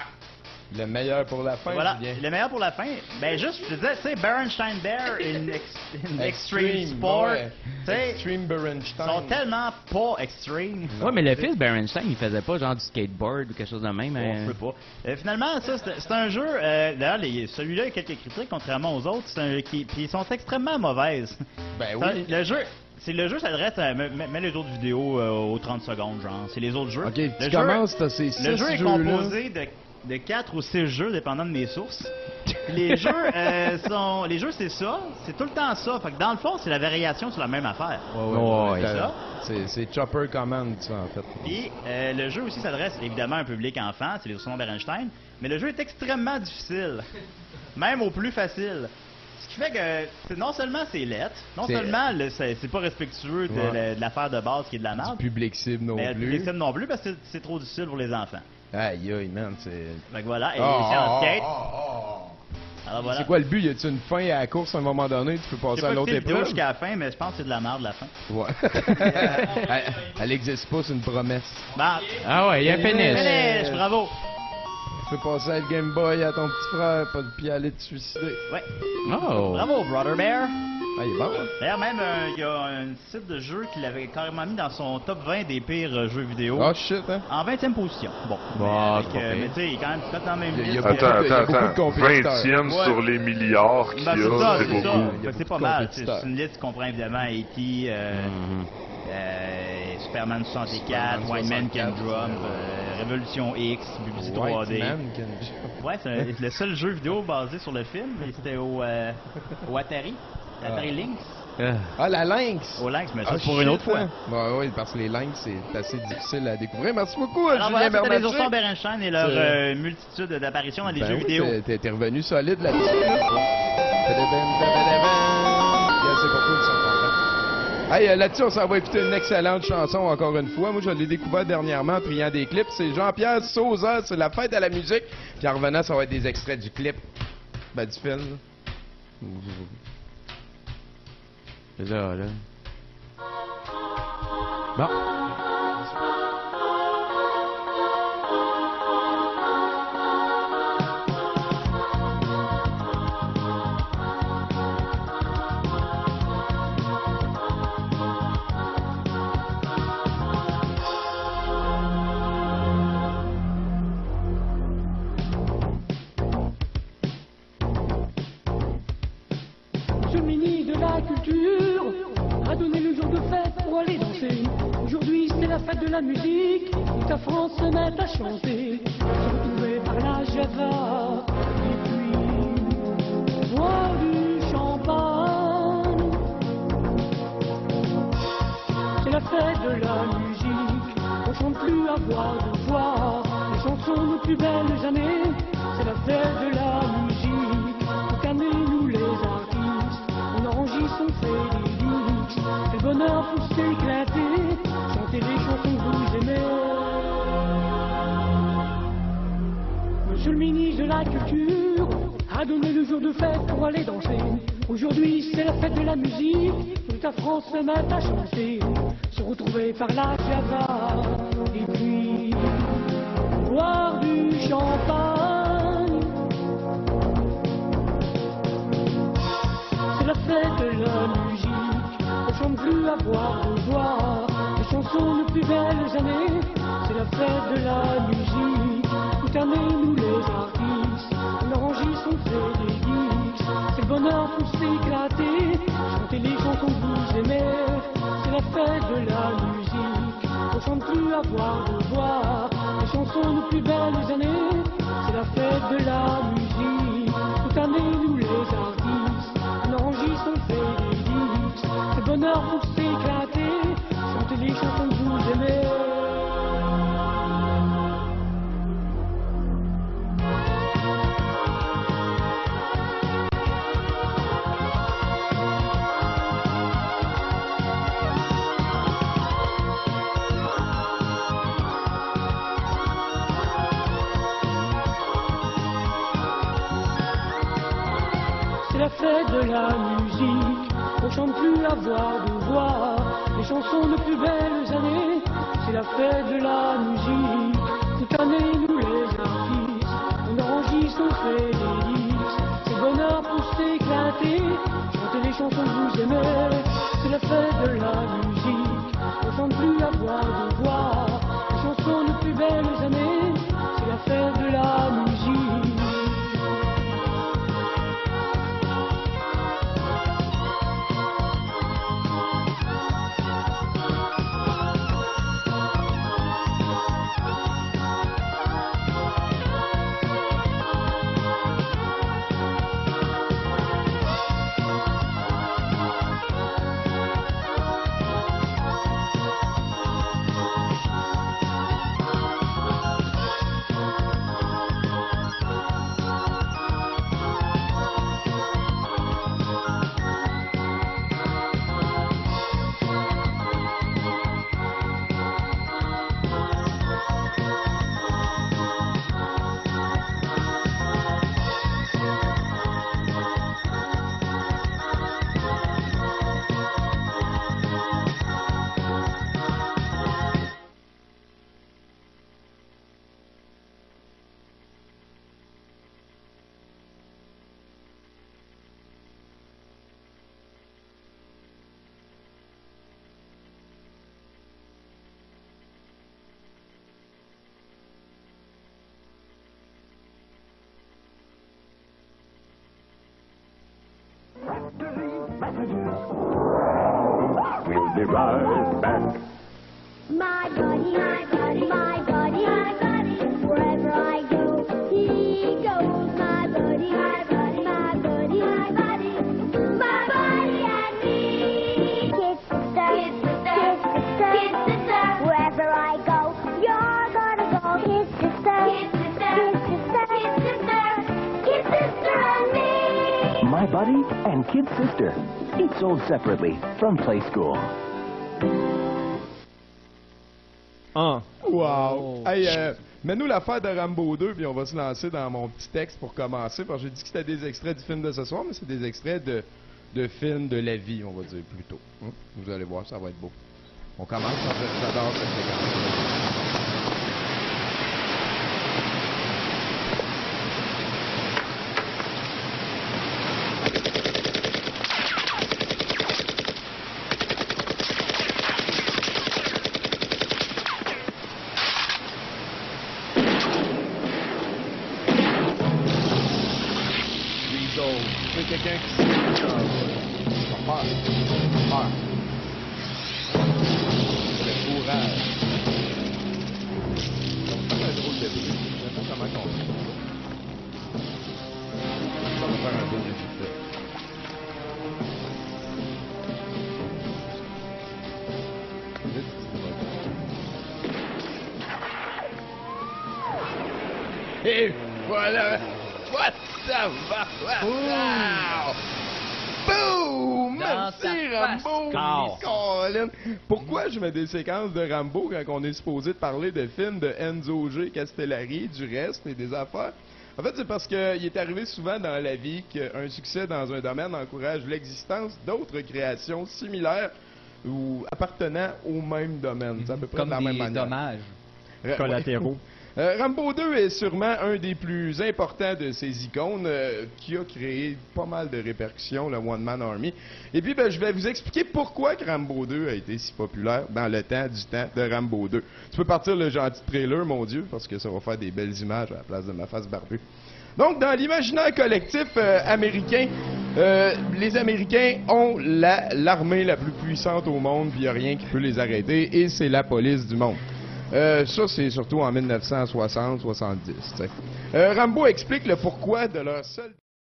Le meilleur pour la fin, Voilà, Julien. le meilleur pour la fin. Ben juste, je te disais, tu sais, Bernstein Bear in, ex, in Extreme, Extreme, Sport, ouais. tu sais, Extreme Bernstein. sont tellement pas extreme. Ouais, mais le fils Bernstein, il faisait pas genre du skateboard ou quelque chose de même. Bon, hein? je sais pas. Euh, finalement, ça, c'est c'est un jeu. Euh, D'ailleurs, les- celui-là a quelques critiques, contrairement aux autres. C'est un jeu qui, puis ils sont extrêmement mauvaises. Ben Ça, oui. Le jeu, c'est le jeu s'adresse à mets mets les autres vidéos euh, aux trente secondes, genre. C'est les autres jeux. Ok, le tu jeu, commences, t'as ces six Le jeu est jeux-là. composé de de quatre ou six jeux, dépendant de mes sources. Puis les jeux, euh, sont, les jeux, c'est ça. C'est tout le temps ça. Fait que dans le fond, c'est la variation sur la même affaire. Ouais, ouais, Ouais, t'as- ça. C'est c'est Chopper Command, ça, en fait. Puis euh, le jeu aussi s'adresse évidemment à un public enfant, c'est les oursons Bernstein, mais le jeu est extrêmement difficile, même au plus facile. Ce qui fait que c'est- non seulement c'est lettre, non C'est- seulement le- c'est c'est pas respectueux de, Ouais. la- de l'affaire de base qui est de la merde, Public cible non mais plus. public cible non plus parce que c'est- c'est trop difficile pour les enfants. Aïe, aïe, man, c'est... Fait que voilà, et Ah, c'est en ah, skate. ah, ah. Alors voilà. C'est quoi le but? Y a-tu une fin à la course à un moment donné? Tu peux J'ai passer pas à écouté l'autre la vidéo épreuve? jusqu'à la fin, mais je pense que c'est de la merde la fin. Ouais. elle, elle existe pas, c'est une promesse. Bah, Ah ouais, il y a un finish. finish, bravo. Tu peux passer le Game Boy à ton petit frère, pas puis aller te suicider. Ouais. Oh. Bravo, Brother Bear. Ah, il est bon, hein? D'ailleurs, même, euh, il y a un site de jeu qui l'avait carrément mis dans son top vingt des pires euh, jeux vidéo. Oh shit, hein? En vingtième position. Bon. Bon, mais, avec, c'est pas euh, pire. mais tu sais, il est quand même peut-être dans le même Il y a- il y a liste. beaucoup Attends, de- il y a attends, beaucoup de attends. compétiteurs. vingtième Ouais. sur les milliards qu'il y Ben, c'est a, ça, c'est c'est ça. beaucoup. Il y a Fait que c'est beaucoup pas de mal. C'est compétiteurs. c'est une liste qui comprend évidemment A T, euh, Mhm. euh, Superman soixante-quatre, Superman White Man Can soixante-quatre, Drum, ouais. euh, Révolution X, B B C trois White D. Man can- Ouais, c'est un- le seul jeu vidéo basé sur le film, et c'était au, euh, au Atari. Atari Ah. Lynx. Ah. Ah, la Lynx! Au Lynx, mais ça Ah, c'est pour shit, une autre fois. hein? Ouais, ouais, parce que les Lynx, c'est assez difficile à découvrir. Merci beaucoup, euh, Alors Julien voilà, c'était les Bernatchez. oursons Bernstein et leur C'est- euh, multitude d'apparitions dans les Ben jeux oui, vidéo. t'es- T'es t'es revenu solide là-dessus. là. Tadadam, tadadam. Yeah, c'est pourquoi ils sont contents. Hey, euh, là-dessus, on s'en va écouter une excellente chanson encore une fois. Moi, je l'ai découvert dernièrement en triant des clips. C'est Jean-Pierre Sauza, c'est la fête à la musique. Puis en revenant, ça va être des extraits du clip. Ben, du film. là. C'est ça, là. Bon. Monsieur le ministre de la Culture a donné le jour de fête pour aller danser. Aujourd'hui c'est la fête de la musique, toute la France se met à chanter. Se retrouver par la Java et puis boire du champagne. C'est la fête de la musique, on chante plus à voix de voix. Les chansons nos plus belles années, c'est la fête de la musique. Pour calmer nous les artistes, on enregistre, on fait des lyrics. C'est le bonheur pour s'éclater, chanter les chansons que vous aimez. Monsieur le ministre de la Culture a donné le jour de fête pour aller danser. Aujourd'hui c'est la fête de la musique, toute la France se met à chanter. Se retrouver par la Java et puis boire du champagne. la fête de la musique. On chante plus à voix de voix les chansons les plus belles années. C'est la fête de la musique. Toute année, nous les artistes, on enregistre, on fait des disques. C'est le bonheur pour s'éclater, chanter les chansons que vous aimez. C'est la fête de la musique. On chante plus à voix de voix les chansons les plus belles années. C'est la fête de la musique. Toute année, nous les artistes, on enregistre, on fait des disques. C'est le bonheur pour s'éclater, chanter les chansons que vous aimez. C'est la fête de la musique, on chante plus à voix de voix les chansons de plus belles années. C'est la fête de la musique, toute année nous les artistes, on enregistre, on fait des disques. C'est le bonheur pour s'éclater, chanter les chansons que vous aimez. C'est la fête de la musique, on chante plus à voix de voix les chansons de plus belles années. C'est la fête de la musique. We'll be right back. My buddy, my buddy, my buddy, my buddy. Wherever I go, he goes. My buddy, my buddy, my buddy, my buddy. My buddy and me. Kid sister, kid sister, kid sister. Wherever I go, you're gonna go. Kid sister, kid sister, kid sister, kid sister, kid sister and me. My Buddy and Kid Sister. Each sold separately from Play School. Ah. Wow! Hey, euh, mets-nous l'affaire de Rambo deux, puis on va se lancer dans mon petit texte pour commencer. Parce que j'ai dit que c'était des extraits du film de ce soir, mais c'est des extraits de, de films de la vie, on va dire plutôt. Hein? Vous allez voir, ça va être beau. On commence, j'adore cette séquence. Quelqu'un qui s'est peur. Peur. Peur. Le courage. C'est un drôle de bruit. Je sais pas comment on fait. Ça va faire un beau résultat. Et voilà! What ça va? Wow! Boom! Merci Rambo! Colin. Pourquoi je mets des séquences de Rambo quand on est supposé de parler de films de Enzo G. Castellari, du reste et des affaires? En fait, c'est parce qu'il est arrivé souvent dans la vie qu'un succès dans un domaine encourage l'existence d'autres créations similaires ou appartenant au même domaine. C'est à peu près Comme de la même des manière. dommages Euh, collatéraux. Ouais. Euh, Rambo deux est sûrement un des plus importants de ces icônes euh, qui a créé pas mal de répercussions, le One Man Army. Et puis, ben, je vais vous expliquer pourquoi que Rambo deux a été si populaire dans le temps du temps de Rambo deux. Tu peux partir le gentil trailer, mon Dieu, parce que ça va faire des belles images à la place de ma face barbue. Donc, dans l'imaginaire collectif euh, américain, euh, les Américains ont la- l'armée la, plus puissante au monde, puis il n'y a rien qui peut les arrêter, et c'est la police du monde. Euh, ça, c'est surtout en mille neuf cent soixante soixante-dix. Euh, Rambo explique le pourquoi de leur seul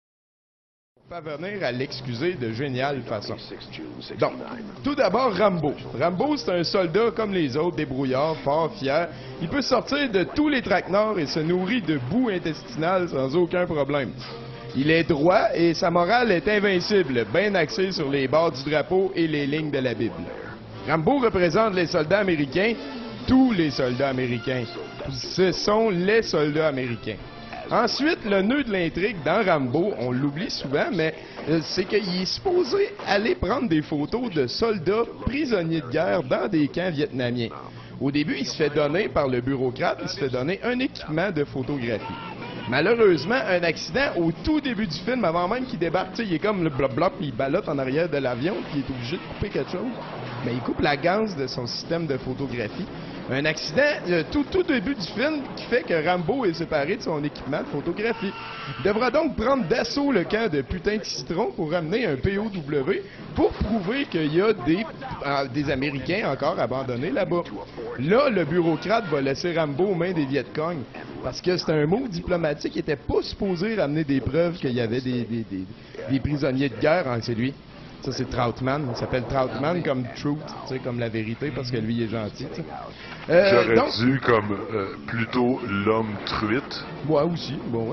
parvenir à l'excuser de géniale façon. Donc, tout d'abord, Rambo. Rambo, c'est un soldat comme les autres, débrouillard, fort, fier. Il peut sortir de tous les traquenards et se nourrit de boue intestinale sans aucun problème. Il est droit et sa morale est invincible, bien axée sur les bords du drapeau et les lignes de la Bible. Rambo représente les soldats américains, tous les soldats américains. Ce sont les soldats américains. Ensuite, le nœud de l'intrigue dans Rambo, on l'oublie souvent, mais euh, c'est qu'il est supposé aller prendre des photos de soldats prisonniers de guerre dans des camps vietnamiens. Au début, il se fait donner par le bureaucrate, il se fait donner un équipement de photographie. Malheureusement, un accident au tout début du film, avant même qu'il débarque, tu sais, il est comme le blop-blop, puis il ballotte en arrière de l'avion, puis il est obligé de couper quelque chose. Mais il coupe la ganse de son système de photographie. Un accident euh, tout, tout début du film qui fait que Rambo est séparé de son équipement de photographie. Il devra donc prendre d'assaut le camp de putain de citron pour ramener un P O W pour prouver qu'il y a des, euh, des Américains encore abandonnés là-bas. Là, le bureaucrate va laisser Rambo aux mains des Viet Cong parce que c'est un mot diplomatique. Il n'était pas supposé ramener des preuves qu'il y avait des, des, des, des prisonniers de guerre en c'est lui. Ça, c'est Troutman. Il s'appelle Troutman comme Truth, tu sais, comme la vérité, parce que lui, il est gentil, tu sais. Euh, J'aurais donc- dû comme euh, plutôt l'homme truite. Moi aussi, bon oui.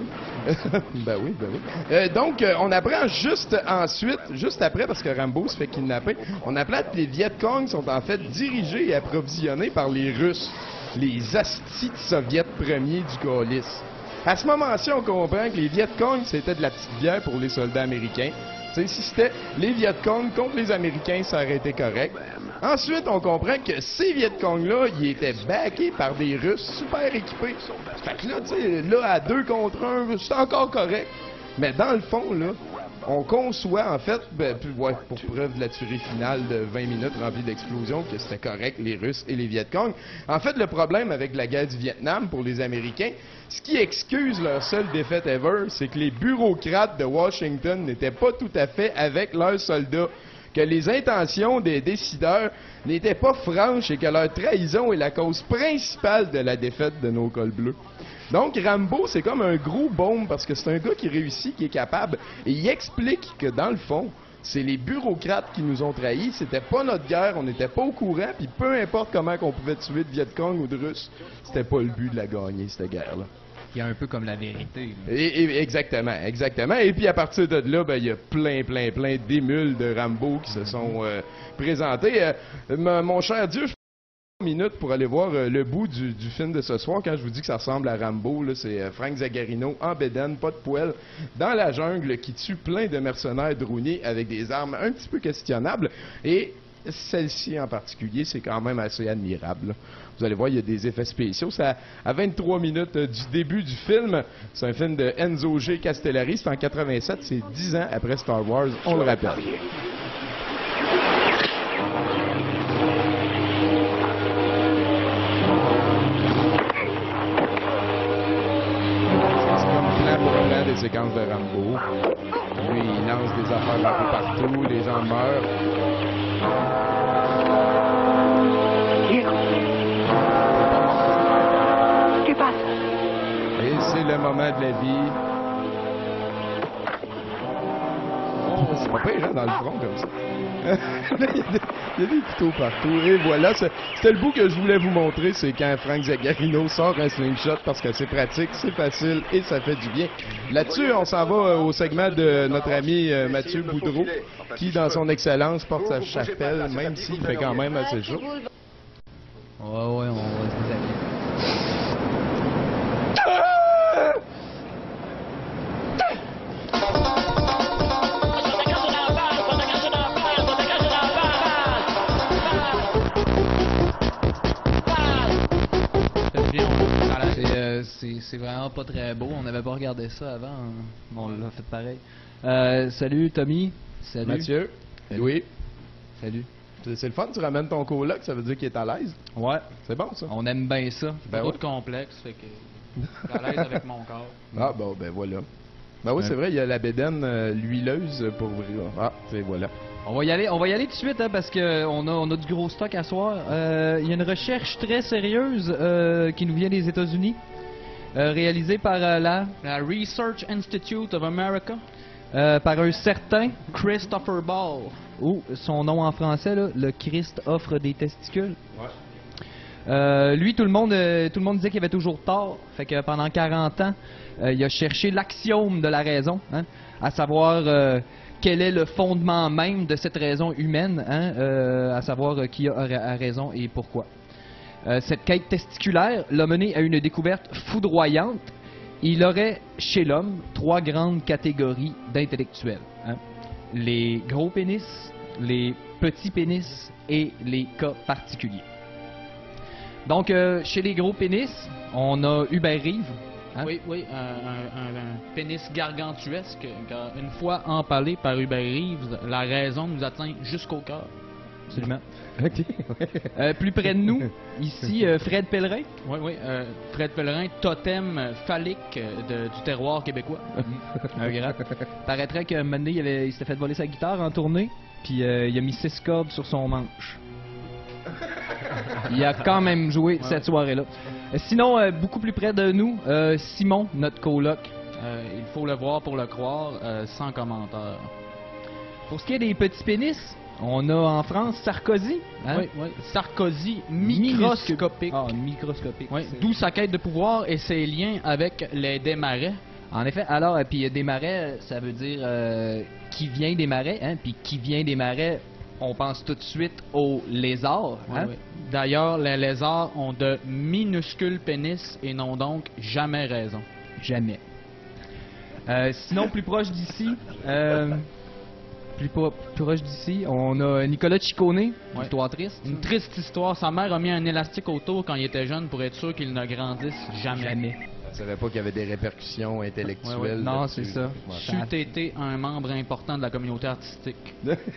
ben oui, ben oui. Euh, donc, euh, on apprend juste ensuite, juste après, parce que Rambo se fait kidnapper, on apprend que les Viet Cong sont en fait dirigés et approvisionnés par les Russes, les astis de soviets premiers du calice. À ce moment-ci, on comprend que les Viet Cong, c'était de la petite bière pour les soldats américains. Tu sais, si c'était les Viet Cong contre les Américains, ça aurait été correct. Ensuite, on comprend que ces Viet Cong-là, ils étaient backés par des Russes super équipés. Fait que là, tu sais, là, à deux contre un, c'est encore correct. Mais dans le fond, là, on conçoit, en fait, ben, puis, ouais, pour preuve de la tuerie finale de vingt minutes remplie d'explosions, que c'était correct, les Russes et les Viet Cong. En fait, le problème avec la guerre du Vietnam pour les Américains, ce qui excuse leur seule défaite ever, c'est que les bureaucrates de Washington n'étaient pas tout à fait avec leurs soldats, que les intentions des décideurs n'étaient pas franches et que leur trahison est la cause principale de la défaite de nos cols bleus. Donc, Rambo, c'est comme un gros baume parce que c'est un gars qui réussit, qui est capable, et il explique que, dans le fond, c'est les bureaucrates qui nous ont trahis, c'était pas notre guerre, on n'était pas au courant, puis peu importe comment qu'on pouvait tuer de Viet Cong ou de Russes, c'était pas le but de la gagner, cette guerre-là. Il y a un peu comme la vérité. là. Et, et- exactement, exactement. Et puis à partir de là, ben il y a plein, plein, plein d'émules de Rambo qui se sont euh, présentés. Euh, m- mon cher Dieu, je minutes pour aller voir euh, le bout du, du film de ce soir. Quand je vous dis que ça ressemble à Rambo, là, c'est euh, Frank Zagarino en bédaine, pas de poêle, dans la jungle, qui tue plein de mercenaires drouniers avec des armes un petit peu questionnables. Et celle-ci en particulier, c'est quand même assez admirable, là. Vous allez voir, il y a des effets spéciaux. C'est à, à vingt-trois minutes euh, du début du film. C'est un film de Enzo G. Castellari. C'est en quatre-vingt-sept. C'est dix ans après Star Wars. On le rappelle. C'est comme plan pour plan des séquences de Rambo. Lui, il lance des affaires un peu partout. Les gens meurent. Et c'est le moment de la vie. Oh, c'est pas pire, hein, dans le front, comme ça. il, y a des, il y a des couteaux partout. Et voilà, c'est- c'était le bout que je voulais vous montrer, c'est quand Frank Zagarino sort un slingshot parce que c'est pratique, c'est facile et ça fait du bien. Là-dessus, on s'en va euh, au segment de notre ami euh, Mathieu Boudreau, qui, dans son excellence, porte sa chapelle, même s'il fait quand même assez chaud. Ouais, ouais, on va se déshabiller. C'est vraiment pas très beau. On n'avait pas regardé ça avant. Hein. Bon, on l'a fait pareil. Euh, salut Tommy. Salut. Mathieu. Salut. Oui. Salut. C'est c'est le fun, tu ramènes ton coloc, ça veut dire qu'il est à l'aise. Ouais. C'est bon, ça. On aime bien ça. Ben Pas ouais. de complexe, fait que je suis à l'aise avec mon corps. Ah, bon, ben voilà. Ben oui, Ouais. c'est vrai, il y a la bédaine euh, l'huileuse pour ouvrir. Ah, c'est voilà. On va y aller, on va y aller tout de suite hein, parce que on a, on a du gros stock à soir. Euh, Il y a une recherche très sérieuse euh, qui nous vient des États-Unis, euh, réalisée par euh, la La Research Institute of America. euh, par un certain Christopher Ball. Ou son nom en français là, le Christ offre des testicules. Ouais. Euh, lui, tout le monde, euh, tout le monde disait qu'il avait toujours tort. Fait que pendant quarante ans, euh, il a cherché l'axiome de la raison, hein, à savoir euh, quel est le fondement même de cette raison humaine, hein, euh, à savoir euh, qui a, a raison et pourquoi. Euh, cette quête testiculaire l'a mené à une découverte foudroyante. Il aurait, chez l'homme, trois grandes catégories d'intellectuels. Hein. Les gros pénis, les petits pénis et les cas particuliers. Donc, euh, chez les gros pénis, on a Hubert Reeves. Hein? Oui, oui, un, un- un- un pénis gargantuesque. car Une fois empalé par Hubert Reeves, la raison nous atteint jusqu'au cœur. Absolument. Euh, plus près de nous, ici, euh, Fred Pellerin. Oui, oui, euh, Fred Pellerin, totem phallique euh, de- du terroir québécois. Un grand. Paraîtrait qu'un moment donné, il, avait- il s'était fait voler sa guitare en tournée, puis euh, il a mis six cordes sur son manche. Il a quand même joué cette soirée-là. Euh, Sinon, euh, beaucoup plus près de nous, euh, Simon, notre coloc. Euh, il faut le voir pour le croire, euh, sans commentaire. Pour ce qui est des petits pénis, on a en France Sarkozy. Hein? Oui, oui. Sarkozy microscopique. Ah, microscopique. Oui, C'est- d'où sa quête de pouvoir et ses liens avec les Desmarais. En effet, alors, euh, puis euh, des marais, ça veut dire euh, qui vient des marais, hein, puis qui vient des marais, on pense tout de suite aux lézards. Oui, Hein? oui. D'ailleurs, les lézards ont de minuscules pénis et n'ont donc jamais raison. Jamais. Euh, sinon, plus proche d'ici, euh, plus, po- plus proche d'ici, on a Nicolas Ciccone, Ouais. histoire triste. Une triste histoire. Sa mère a mis un élastique autour quand il était jeune pour être sûr qu'il ne grandisse jamais. Jamais. Je savais pas qu'il y avait des répercussions intellectuelles. Ouais, ouais. Non, là-dessus. c'est ça. Ouais. C'eût été un membre important de la communauté artistique.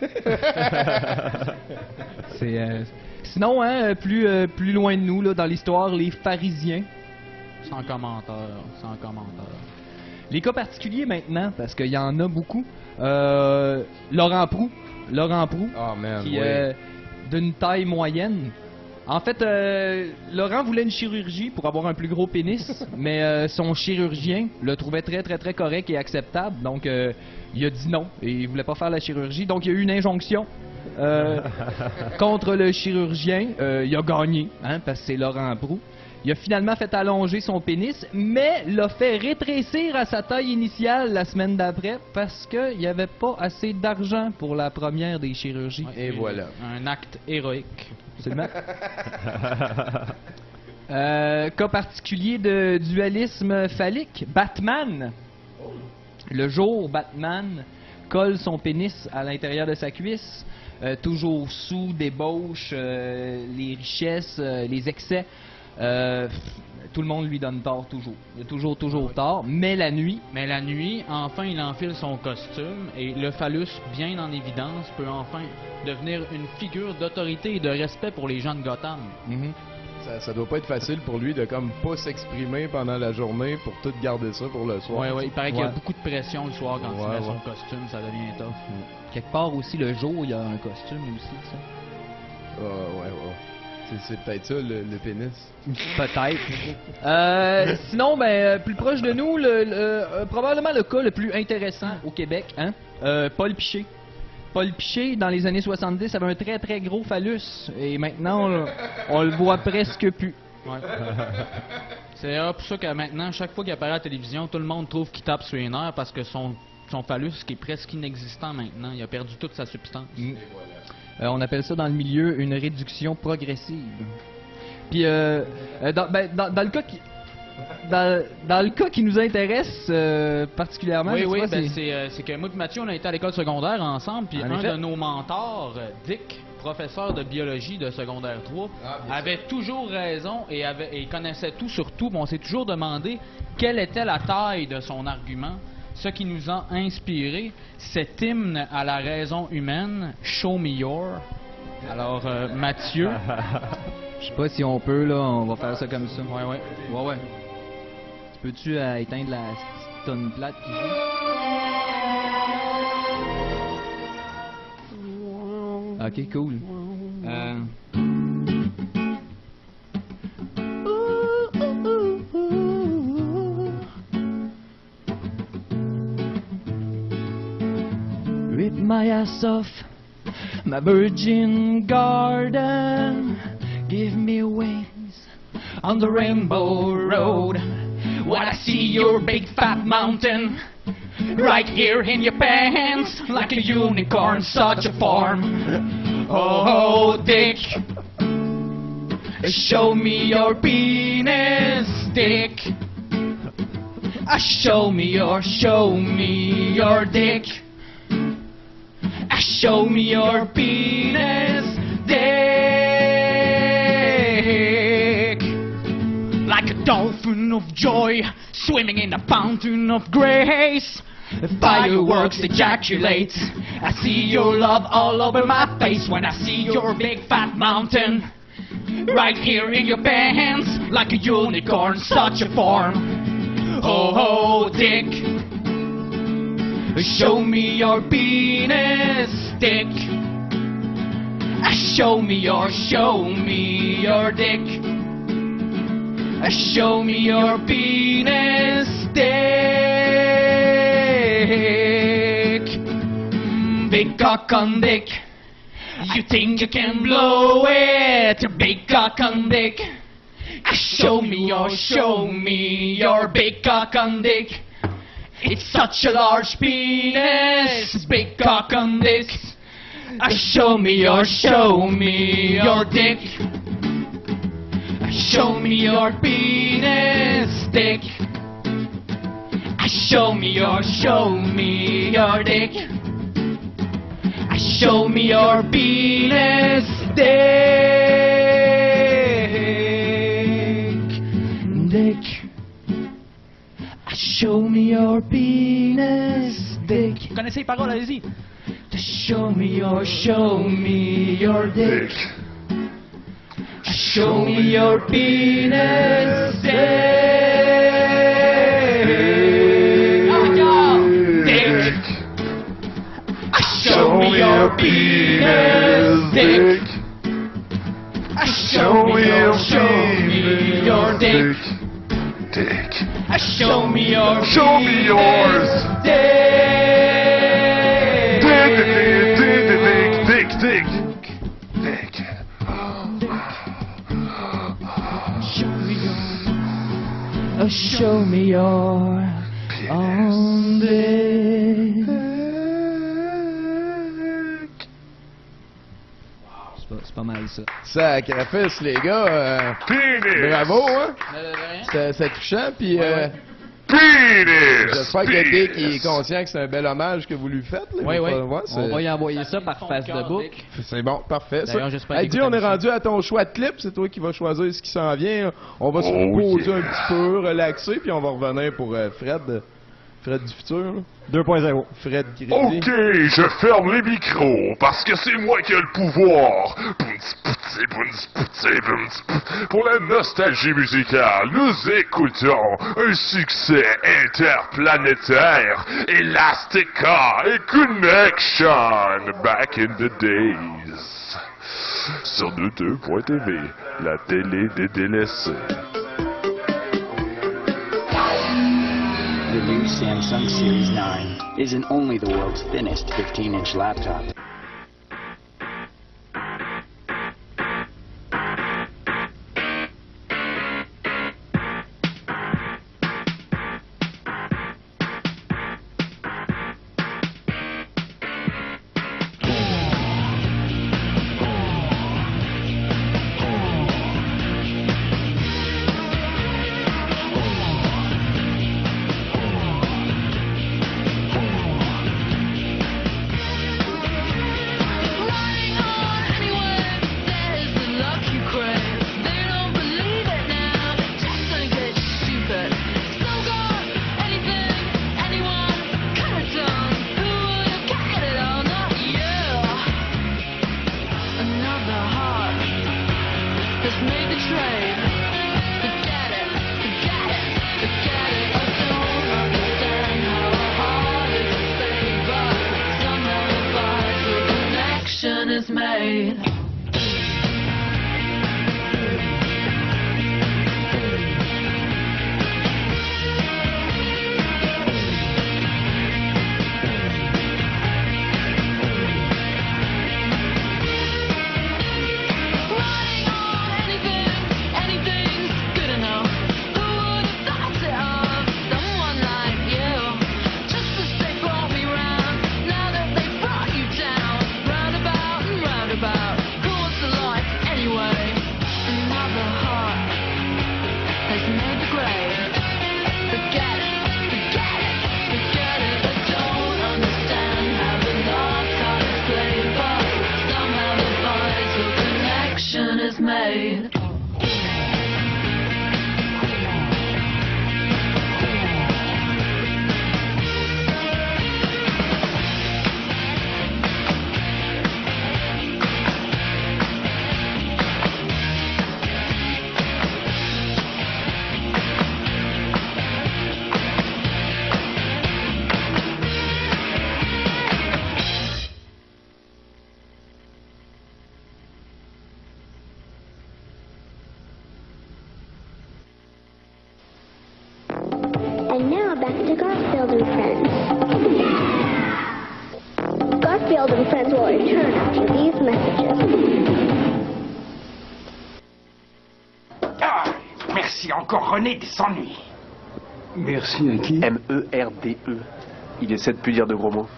C'est, euh, Sinon, hein, euh, plus, euh, plus loin de nous, là, dans l'histoire, les pharisiens. Sans commentaire, sans commentaire. Les cas particuliers maintenant, parce qu'il y en a beaucoup. Euh, Laurent Proulx. Laurent Proulx, Oh man, qui ouais. est d'une taille moyenne. En fait, euh, Laurent voulait une chirurgie pour avoir un plus gros pénis, mais euh, son chirurgien le trouvait très très très correct et acceptable, donc euh, il a dit non et il voulait pas faire la chirurgie, donc il y a eu une injonction euh, contre le chirurgien. Euh, il a gagné, hein, parce que c'est Laurent Proulx. Il a finalement fait allonger son pénis, mais l'a fait rétrécir à sa taille initiale la semaine d'après parce qu'il n'y avait pas assez d'argent pour la première des chirurgies. Ouais, Et voilà. Un acte héroïque. Absolument. Euh, cas particulier de dualisme phallique, Batman. Le jour, Batman colle son pénis à l'intérieur de sa cuisse, euh, toujours sous, débauche, euh, les richesses, euh, les excès. Euh, tout le monde lui donne tort toujours. Il a toujours, toujours tort. Mais la nuit, Mais la nuit, enfin, il enfile son costume et le phallus, bien en évidence, peut enfin devenir une figure d'autorité et de respect pour les gens de Gotham. Ça, ça doit pas être facile pour lui de comme pas s'exprimer pendant la journée pour tout garder ça pour le soir. Ouais, ouais, il paraît qu'il y a Ouais. beaucoup de pression le soir quand il Ouais, met son ouais. costume, ça devient tough. quelque part aussi, le jour, il y a un costume aussi, ça. Ah, ouais, ouais. C'est- C'est peut-être ça le, le pénis. Peut-être. Euh, sinon, ben, euh, plus proche de nous, le, le- euh, probablement le cas le plus intéressant au Québec, hein? Euh, Paul Piché. Paul Piché, dans les années soixante-dix, avait un très très gros phallus. Et maintenant, on, on le voit presque plus. Ouais. C'est d'ailleurs pour ça que maintenant, chaque fois qu'il apparaît à la télévision, tout le monde trouve qu'il tape sur les nerfs parce que son, son phallus, qui est presque inexistant maintenant, il a perdu toute sa substance. Euh, on appelle ça dans le milieu une réduction progressive. Puis, euh, euh, dans, ben, dans, dans le cas qui... dans, dans le cas qui nous intéresse euh, particulièrement, Oui, tu oui, vois, ben c'est- c'est euh, c'est que moi et Mathieu, on a été à l'école secondaire ensemble, puis En un effet. de nos mentors, euh, Dick, professeur de biologie de secondaire trois, avait toujours raison et, avait, et connaissait tout sur tout, mais on s'est toujours demandé quelle était la taille de son argument. Ce qui nous a inspiré, cet hymne à la raison humaine, Show Me Your. Alors, euh, Mathieu. Je sais pas si on peut, là, on va faire ça comme ça. Ouais, ouais. Ouais, ouais. Tu peux-tu euh, éteindre la petite tonne plate qui joue? Ok, cool. Euh... Rip my ass off my virgin garden, give me wings on the rainbow road. When I see your big fat mountain right here in your pants, like a unicorn, such a form. Oh, Dick, show me your penis, Dick. Uh, Show me your, show me your dick. Uh, Show me your penis, dick. Like a dolphin of joy, swimming in a fountain of grace. Fireworks ejaculate. I see your love all over my face when I see your big fat mountain right here in your pants, like a unicorn, such a form. Oh, oh, Dick, show me your penis, Dick. Show me your, show me your dick. Show me your penis, Dick. Mm, Big cock on dick. You think you can blow it, big cock on dick. Show me your, show me your big cock on dick. It's such a large penis, big cock on dick. Show me your, show me your dick. Show me your penis, dick. Show me your, show me your dick. Show me your penis, dick. Dick. Show me your penis, dick. Vous connaissez les paroles, allez-y. Show me your, show me your dick. Show me your penis, dick. Oh, yeah. Dick. Show me your penis, dick. Show me your, show me your dick. Dick. Show me your, show me yours. Dick. Dick, dick, dick, dick, dick, dick. Oh, show me your own dick. C'est pas, c'est pas mal ça. Sacrifice, les gars. euh, bravo, hein? C'était c'était touchant, puis... euh, J'espère que Dick il est conscient que c'est un bel hommage que vous lui faites. Là, Oui, Il oui. faut le voir, c'est- On va y envoyer ça par face de book. C'est bon, parfait. ça. D'ailleurs, j'espère Hey, qu'il Dieu, écoute on est l'émission. rendu à ton choix de clip. C'est toi qui vas choisir ce qui s'en vient. On va se Oh, reposer yeah. un petit peu, relaxer, puis on va revenir pour euh, Fred. Fred du futur. deux point zéro. Fred qui rédit. Ok, je ferme les micros parce que c'est moi qui ai le pouvoir. Bounce, poutsé, bounce, poutsé, bounce, poutsé. Pour la nostalgie musicale, nous écoutons un succès interplanétaire, Elastica et Connection, back in the days. Sur deux deux point T V, la télé des délaissés. The new Samsung Series nine isn't only the world's thinnest fifteen inch laptop. connection is made. Made. And now back to Garfield and Friends. Garfield and Friends will return after these messages. Ah, merci encore René des ennuis. Merci à qui? M E R D E. Il essaie de plus dire de gros mots.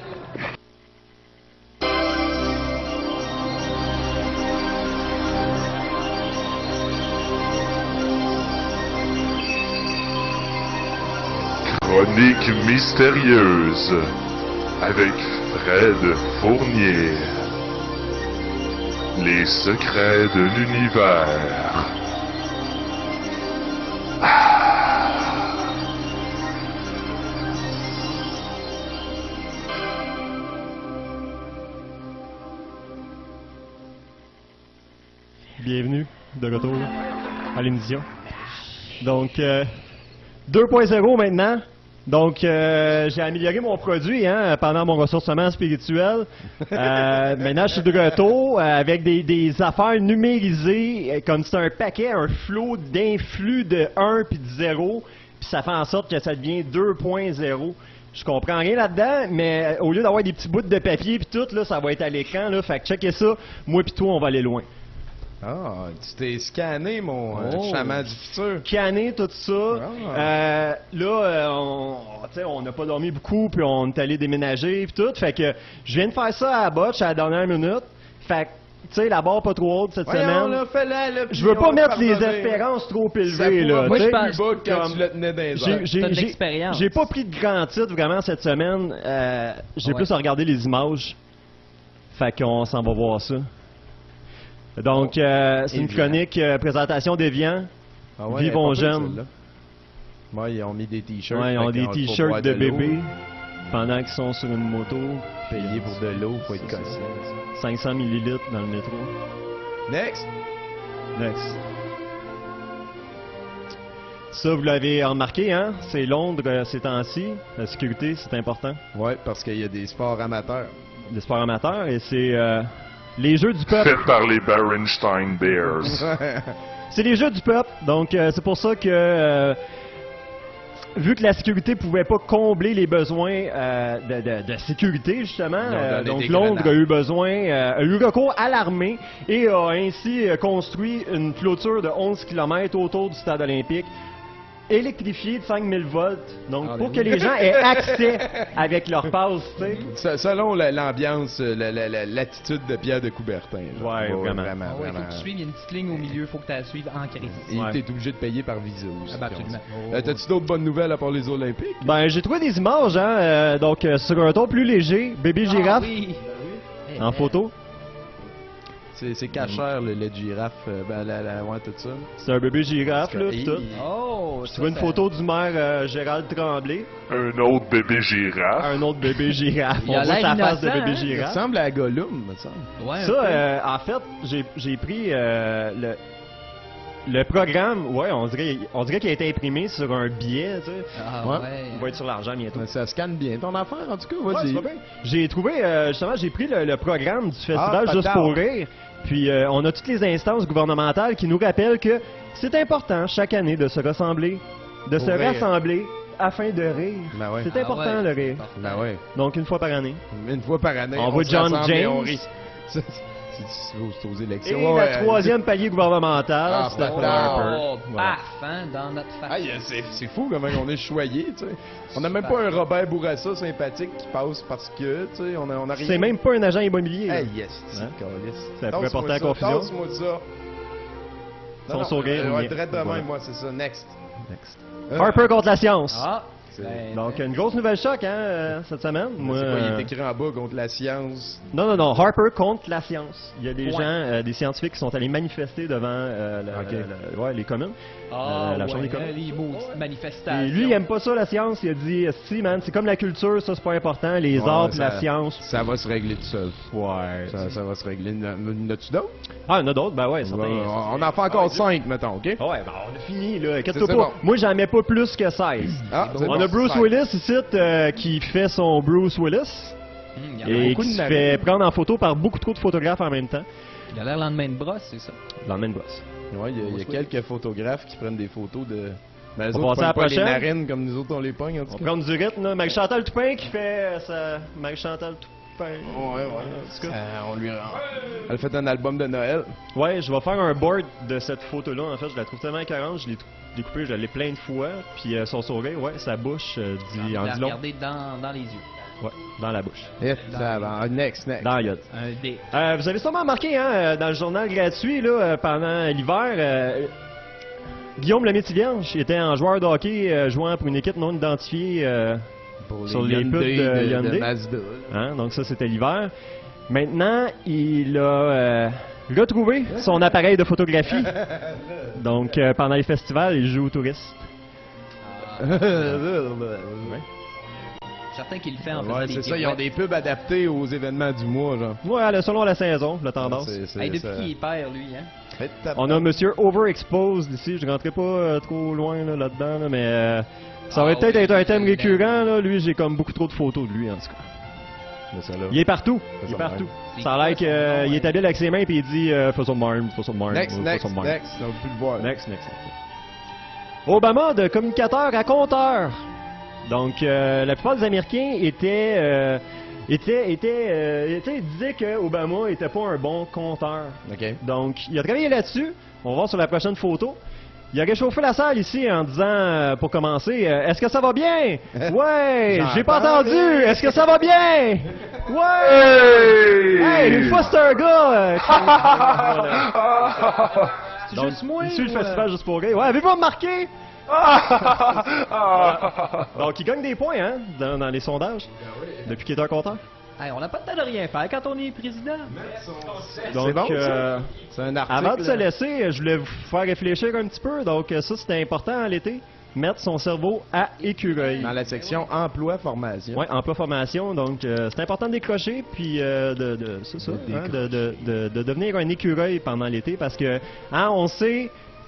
Chronique mystérieuse avec Fred Fournier. Les secrets de l'univers. Bienvenue de retour à l'émission. Donc, euh, deux point zéro maintenant. Donc, euh, j'ai amélioré mon produit hein, pendant mon ressourcement spirituel. Euh, maintenant, je suis de retour euh, avec des, des affaires numérisées, euh, comme c'est un paquet, un flot d'influx de un puis de zéro, puis ça fait en sorte que ça devient deux point zéro. Je comprends rien là-dedans, mais au lieu d'avoir des petits bouts de papier puis tout, là, ça va être à l'écran. Là, fait que checkez ça. Moi puis toi, on va aller loin. Ah, tu t'es scanné, mon euh, Oh. chaman du futur. Scanner tout ça. Ah. Euh, là, euh, on tu sais, on n'a pas dormi beaucoup, puis on est allé déménager, puis tout. Fait que je viens de faire ça à la botche à la dernière minute. Fait que, tu sais, la barre pas trop haute cette Voyons, semaine. là, fais-la, là, puis Je veux on pas va mettre les pardonner. espérances trop Ça élevées, pourra là. pas tu sais. être plus bas que quand Comme- tu le tenais dans les J'ai- airs. j'ai- T'as de j'ai- l'expérience. J'ai pas pris de grand titre vraiment cette semaine. Euh, j'ai Ouais. plus à regarder les images. Fait qu'on s'en va voir ça. Donc, euh, c'est une Évident. chronique euh, présentation d'Evian. Ah ouais, Vivons elle est pas pire, jeunes. celle-là. Ouais, ils ont mis des t-shirts. Ouais, ils ont fait des qu'on- faut t-shirts boire de l'eau. bébé pendant qu'ils sont sur une moto. Payés pour de l'eau, faut être C'est cassé. ça. cinq cents millilitres dans le métro. Next! Next. Ça, vous l'avez remarqué, hein? C'est Londres euh, ces temps-ci. La sécurité, c'est important. Ouais, parce qu'il y a des sports amateurs. Des sports amateurs, et c'est euh, les jeux du peuple. Fait par les Berenstain Bears. C'est les jeux du peuple. Donc, euh, c'est pour ça que, euh, vu que la sécurité pouvait pas combler les besoins euh, de, de- de sécurité, justement, Ils ont euh, donné donc des Londres grenades. a eu besoin, euh, a eu recours à l'armée et a ainsi euh, construit une clôture de onze kilomètres autour du stade olympique, électrifiée de cinq mille volts. Donc, Ah, pour ben que oui. les gens aient accès avec leur passe, tu sais. Se- Selon la- l'ambiance, euh, la- la- la- l'attitude de Pierre de Coubertin. genre. Ouais, vraiment. Vraiment, Ah ouais, faut vraiment. que tu suives, il y a une petite ligne au milieu, faut que tu la suives en crise. Et Ouais. t'es obligé de payer par Visa aussi. Ah ben, absolument. Euh, T'as-tu d'autres bonnes nouvelles à part les Olympiques? Ben, j'ai trouvé des images, hein. euh, donc, euh, sur un ton plus léger, bébé girafe Ah oui. en photo. C'est c'est cachère, le lait de girafe, euh, ben, la, la, ouais, tout ça. C'est un bébé girafe, là, pis tout. Oh, Tu vois une photo du maire euh, Gérald Tremblay. Un autre bébé girafe. Un autre bébé girafe. Il a On voit l'air sa face de innocent, bébé hein? Il girafe. ressemble à Gollum, me semble. Ouais, un Ça, peu. euh, en fait, j'ai j'ai pris euh, le... Le programme, ouais, on dirait, on dirait qu'il a été imprimé sur un billet, tu sais. Ah, Ouais. ouais. Il va être sur l'argent bientôt. Mais ça scanne bien ton affaire, en tout cas, Ouais, vas-y. c'est pas bien. J'ai trouvé, euh, justement, j'ai pris le, le programme du festival Ah, Juste patate. pour rire. Puis euh, on a toutes les instances gouvernementales qui nous rappellent que c'est important chaque année de se rassembler, de Pour se rire. rassembler afin de rire. Ben ouais. C'est Ah important ouais, le rire. Ben ouais. Donc une fois par année. Une fois par année, On on, voit se John rassemble et James. on rit. C'est c'est- c'est aux élections. Et Ouais, la ouais, troisième palier gouvernemental, Ah, c'est patate. Harper. Oh, Voilà. paf, hein, dans notre face. Aïe, c'est c'est fou comment on est choyé, tu sais. On n'a même pas un Robert Bourassa sympathique qui passe parce que, tu sais, on a, on a rien. C'est même pas un agent immobilier. là. Hey, yes, Hein? câlisse. Ça pourrait Tasse-moi porter à ça, confusion. Tasse-moi ça. Son Non, non, sourire, euh, ouais, oui. drette de Voilà. même, moi, c'est ça. Next. Next. Euh, Harper contre la science. Ah, c'est- ben, Donc ben, une grosse nouvelle choc hein, euh, cette semaine. Moi, C'est quoi, il euh, est écrit en bas contre la science. Non, non, non. Harper contre la science. Il y a des Point. gens, euh, des scientifiques qui sont allés manifester devant euh, la- Ok. la- la- ouais, les communes. ah, euh, la Chambre ouais, des communes. les maudites manifestations. Et lui, il aime pas ça, la science. Il a dit, si, man, c'est comme la culture, ça, c'est pas important. Les Ouais, arts pis ça- la science. Ça va se régler tout seul. Ouais. Ça, ça va se régler. N'as-tu d'autres? Ah, il y en a d'autres? Ben ouais, certains. Ouais, on en fait encore cinq, mettons, OK? Ah ouais, ben on a fini, là. Inquiète-toi C'est pas. bon. Moi, j'en mets pas plus que seize. Ah, c'est On bon, a Bruce cinq. Willis ici, euh, qui fait son Bruce Willis. Hum, il y en a Et beaucoup qui de se narines. fait prendre en photo par beaucoup trop de photographes en même temps. Il a l'air lendemain de brosse, c'est ça. Dans le même boss. Ouais, il y a, il y a quelques photographes qui prennent des photos de. Ben, les On autres va passer à la pognent pas les prochaine. narines comme nous autres, on les pogne, en On tout va cas. prendre du rythme, là. Marie-Chantal Toupin qui fait euh, sa... Marie-Chantal Toupin. Ouais, ouais. En tout cas. Euh, on lui rend. Elle fait un album de Noël. Ouais, je vais faire un board de cette photo-là. En fait, je la trouve tellement écœurante. Je l'ai t- découpée, je l'ai plein de fois. Puis euh, son sourire, ouais, sa bouche euh, dit, en Il a dit long. regardé dans, dans les yeux. Ouais, dans la bouche. Et ça va. Next, next. Dans la gueule. Un dé. Euh, vous avez sûrement remarqué, hein, euh, dans le journal gratuit, là, euh, pendant l'hiver, euh, Guillaume le Métivierge était en joueur de hockey euh, jouant pour une équipe non identifiée euh, Pour sur les pubs Hyundai de de, Hyundai. de Mazda. Hein, donc ça, c'était l'hiver. Maintenant, il a euh, retrouvé son appareil de photographie. Donc, euh, pendant les festivals, il joue aux touristes. Ouais, Certain qu'il le fait en faisant ouais des c'est ça. Ils ont pirouettes. des pubs adaptés aux événements du mois, genre. Ouais, là, selon la saison, la tendance. C'est- c'est- Hey, depuis ça- qu'il est père, lui, hein. Fait tape- On a Monsieur Overexposed ici. Je rentrerai pas euh, trop loin là, là-dedans, là, mais euh, ça va Ah peut-être oui, être un thème je l'aime. récurrent. Là. Lui, j'ai comme beaucoup trop de photos de lui, en tout cas. Mais ça, là. Il est partout. C'est Il est ça, partout. ouais. Ça a l'air qu'il Ouais. est habile avec ses mains puis il dit euh, fais ça de même, fais ça de même. Next, fais next, ça de même. next. On peut plus le voir. Next, next, next. Obama de communicateur à compteur. Donc, euh, la plupart des Américains étaient, euh, étaient, étaient, euh, étaient- disaient que Obama était pas un bon compteur. OK. Donc, il a travaillé là-dessus. On va voir sur la prochaine photo. Il a réchauffé la salle ici en disant, euh, pour commencer, euh, est-ce que ça va bien? Ouais! J'entends J'ai pas entendu! rien. Est-ce que ça va bien? Ouais! Hey! Une fois, c'est un gars! euh, qui- C'est juste moi, Issu le ou, euh, festival juste pour rire. Ouais, avez-vous remarqué? Donc, il gagne des points, hein, dans, dans les sondages, depuis qu'il est un compteur. Hey, on n'a pas le temps de rien faire quand on est président. Donc, C'est bon, ça? euh, C'est un article. avant de se laisser, je voulais vous faire réfléchir un petit peu. Donc, euh, ça, c'était important en l'été. Mettre son cerveau à écureuil. Dans la section emploi formation. Ouais, emploi formation. Donc, euh, c'est important de décrocher, puis euh, de, de, c'est ça, De hein, de, de, de, de devenir un écureuil pendant l'été, parce que, hein, on sait,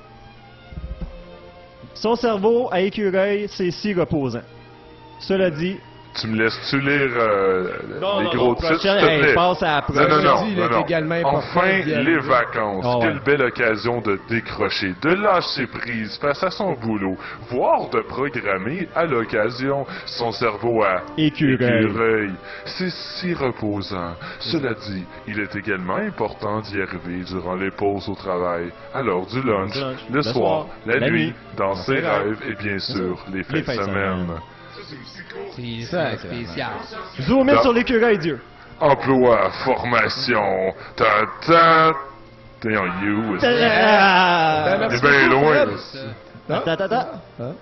son cerveau à écureuil, c'est si reposant. Cela dit, Tu me laisses-tu lire euh, Non, les non, gros non, titres, s'il prochaine, te hey, plaît? passe à la Non, non, prochaine. non, Il non, est non. également important Enfin, d'y aller. les vacances. Ah ouais. Quelle belle occasion de décrocher, de lâcher prise face à son boulot, voire de programmer à l'occasion son cerveau à Écureuil. écureuil. C'est si reposant. Cela dit, il est également important d'y arriver durant les pauses au travail, à l'heure du lunch, Du lunch, le, le soir, soir, la, la nuit, nuit, dans ses rêves et bien sûr les fêtes de fêtes de semaine. C'est Ça, c'est spécial. Zoom in Non. sur l'écureuil, Dieu. Emploi, formation, ta ta. T'es en you. Ben, Ta- merci C'est bien beaucoup, loin. Fred. ta- ta- ta- ta.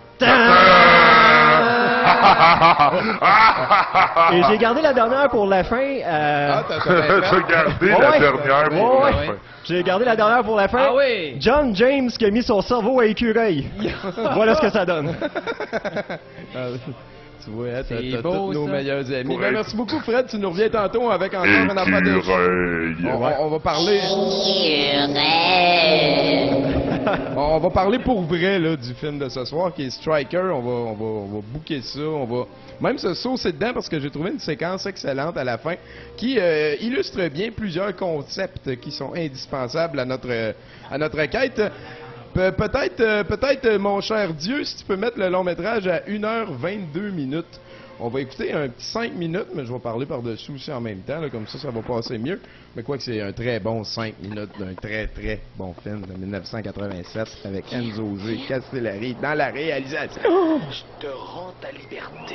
Ah! Et j'ai gardé la dernière pour la fin. euh, Ah, t'as ça bien fait. T'as gardé Ouais, la ouais. dernière pour Ouais, la ouais. fin. J'ai gardé la dernière pour la fin. Ah oui! John James qui a mis son cerveau à écureuil. Voilà ce que ça donne. Ah, tu vois, hein, t'as C'est t'as beau, tous nos ça. meilleurs amis. Pour Ben, être- merci beaucoup, Fred. Tu nous reviens tantôt avec encore un affaire de... Écureuil. On, on- on va parler... On va parler pour vrai là, du film de ce soir qui est Striker. On va, on va, on va booker ça. On va même se saucer dedans parce que j'ai trouvé une séquence excellente à la fin qui euh, illustre bien plusieurs concepts qui sont indispensables à notre, à notre quête. Pe- peut-être, euh, peut-être, mon cher Dieu, si tu peux mettre le long métrage à une heure vingt-deux minutes. On va écouter un petit cinq minutes, mais je vais parler par-dessus aussi en même temps, là, comme ça, ça va passer mieux. Mais quoi que c'est un très bon cinq minutes d'un très, très bon film de dix-neuf cent quatre-vingt-sept avec Enzo G. Castellari dans la réalisation. Je te rends ta liberté.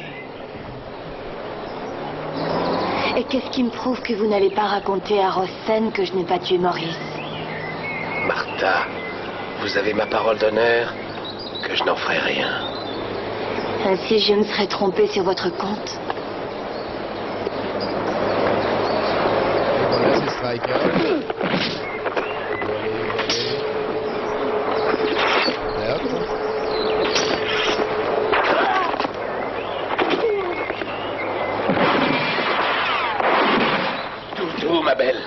Et qu'est-ce qui me prouve que vous n'allez pas raconter à Rossen que je n'ai pas tué Maurice? Martha, vous avez ma parole d'honneur que je n'en ferai rien. Ainsi, je me serais trompé sur votre compte. Voilà, c'est Striker. Toutou, ma belle.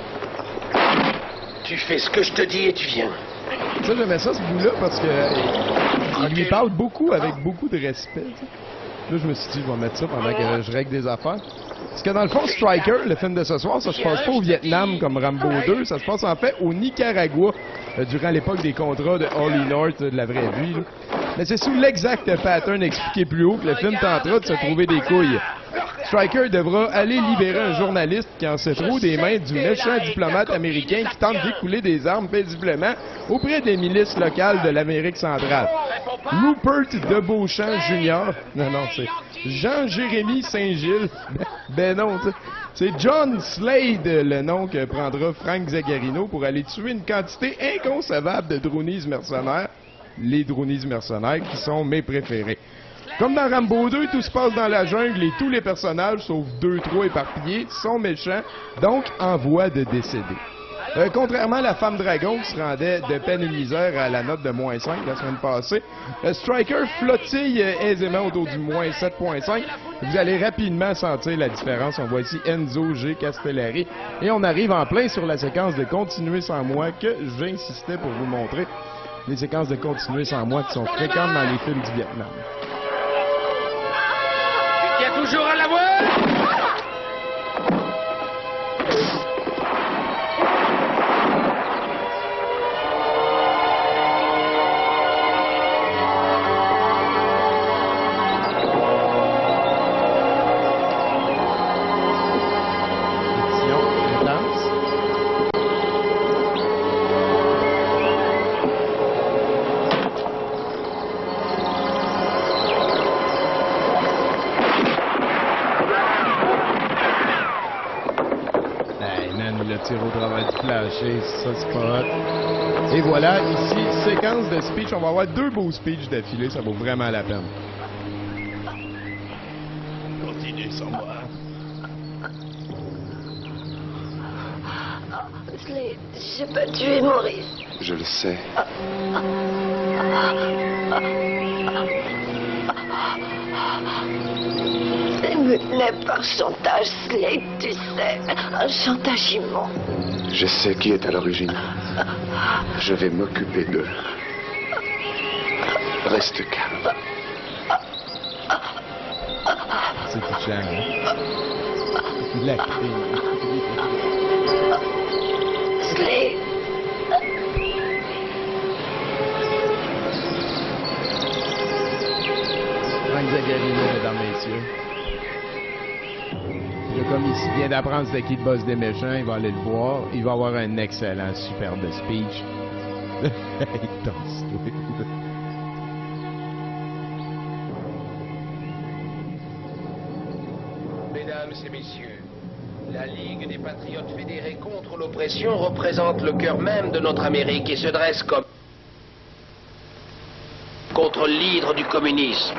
Tu fais ce que je te dis et tu viens. Ça, j'aimais ça, ce bout-là, parce que euh, il lui parle beaucoup, avec beaucoup de respect. T'sais. Là, je me suis dit, je vais mettre ça pendant que je règle des affaires. Parce que dans le fond, Striker, le film de ce soir, ça se passe pas au Vietnam comme Rambo deux, ça se passe en fait au Nicaragua, euh, durant l'époque des contrats de Holly North, euh, de la vraie vie. Là. Mais c'est sous l'exact pattern expliqué plus haut que le film tentera de se trouver des couilles. Striker devra aller libérer un journaliste qui en sait trop des mains du méchant diplomate américain qui tente d'écouler des armes paisiblement auprès des milices locales de l'Amérique centrale. Rupert de Beauchamp Junior Non, non, c'est Jean-Jérémy Saint-Gilles. Ben non, tu sais. C'est John Slade, le nom que prendra Frank Zagarino pour aller tuer une quantité inconcevable de dronies mercenaires. Les dronies mercenaires qui sont mes préférés. Comme dans Rambo deux, tout se passe dans la jungle et tous les personnages, sauf deux, trois éparpillés, sont méchants, donc en voie de décéder. Euh, contrairement à la femme dragon qui se rendait de peine et misère à la note de moins cinq la semaine passée, le Striker flottille euh, aisément autour du moins sept virgule cinq. Vous allez rapidement sentir la différence. On voit ici Enzo G. Castellari. Et on arrive en plein sur la séquence de Continuer sans moi que j'insistais pour vous montrer. Les séquences de Continuer sans moi qui sont fréquentes dans les films du Vietnam. Tu tiens toujours à la voix? Tire au travail du flasher, ça c'est pas hot. Et voilà, ici, séquence de speech. On va avoir deux beaux speeches d'affilée, ça vaut vraiment la peine. Continue sans moi. Slade, j'ai pas tué Maurice. Je le sais. C'est mené par chantage, Slade, tu sais. Un chantage immense. Je sais qui est à l'origine. Je vais m'occuper d'eux. Reste calme. C'est touchant, hein? La clé. Slade. Frank Zagarino, mesdames, messieurs. Il a comme il vient d'apprendre c'était qui le boss des méchants, il va aller le voir. Il va avoir un excellent, superbe speech. Hey, danse-toi. Mesdames et messieurs, la Ligue des Patriotes Fédérés contre l'oppression représente le cœur même de notre Amérique et se dresse comme contre l'hydre du communisme.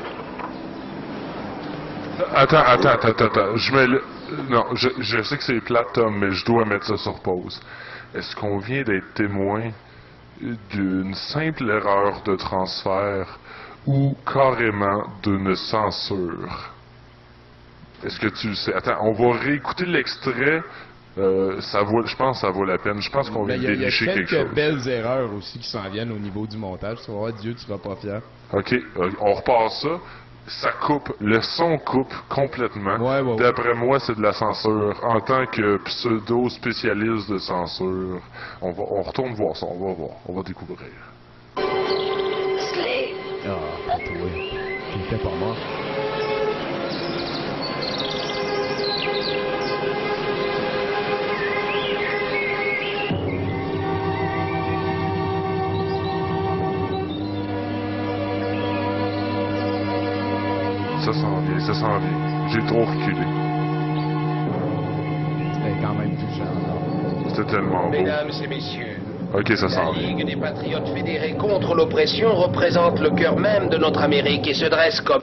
Attends, attends, attends, attends. Je mets le... Non, je, je sais que c'est plate, Tom, mais je dois mettre ça sur pause. Est-ce qu'on vient d'être témoin d'une simple erreur de transfert ou carrément d'une censure? Est-ce que tu le sais? Attends, on va réécouter l'extrait Euh, ça vaut, je pense que ça vaut la peine. Je pense qu'on vient Mais de il y a, il y a dénicher quelque quelques chose. belles erreurs aussi qui s'en viennent au niveau du montage. Tu vas voir, Dieu, tu seras pas fier. OK, euh, on repart ça. Ça coupe, le son coupe complètement. Ouais, ouais, ouais. D'après moi, c'est de la censure. En tant que pseudo-spécialiste de censure, on, va, on retourne voir ça, on va voir, on va découvrir. Ah, pas toi. Tu n'étais pas mort. Ça s'en vient, ça s'en vient. J'ai trop reculé. C'était quand même touchant. C'était tellement beau. Mesdames et messieurs, OK, ça la s'en vient. Ligue des Patriotes fédérés contre l'oppression représente le cœur même de notre Amérique et se dresse comme...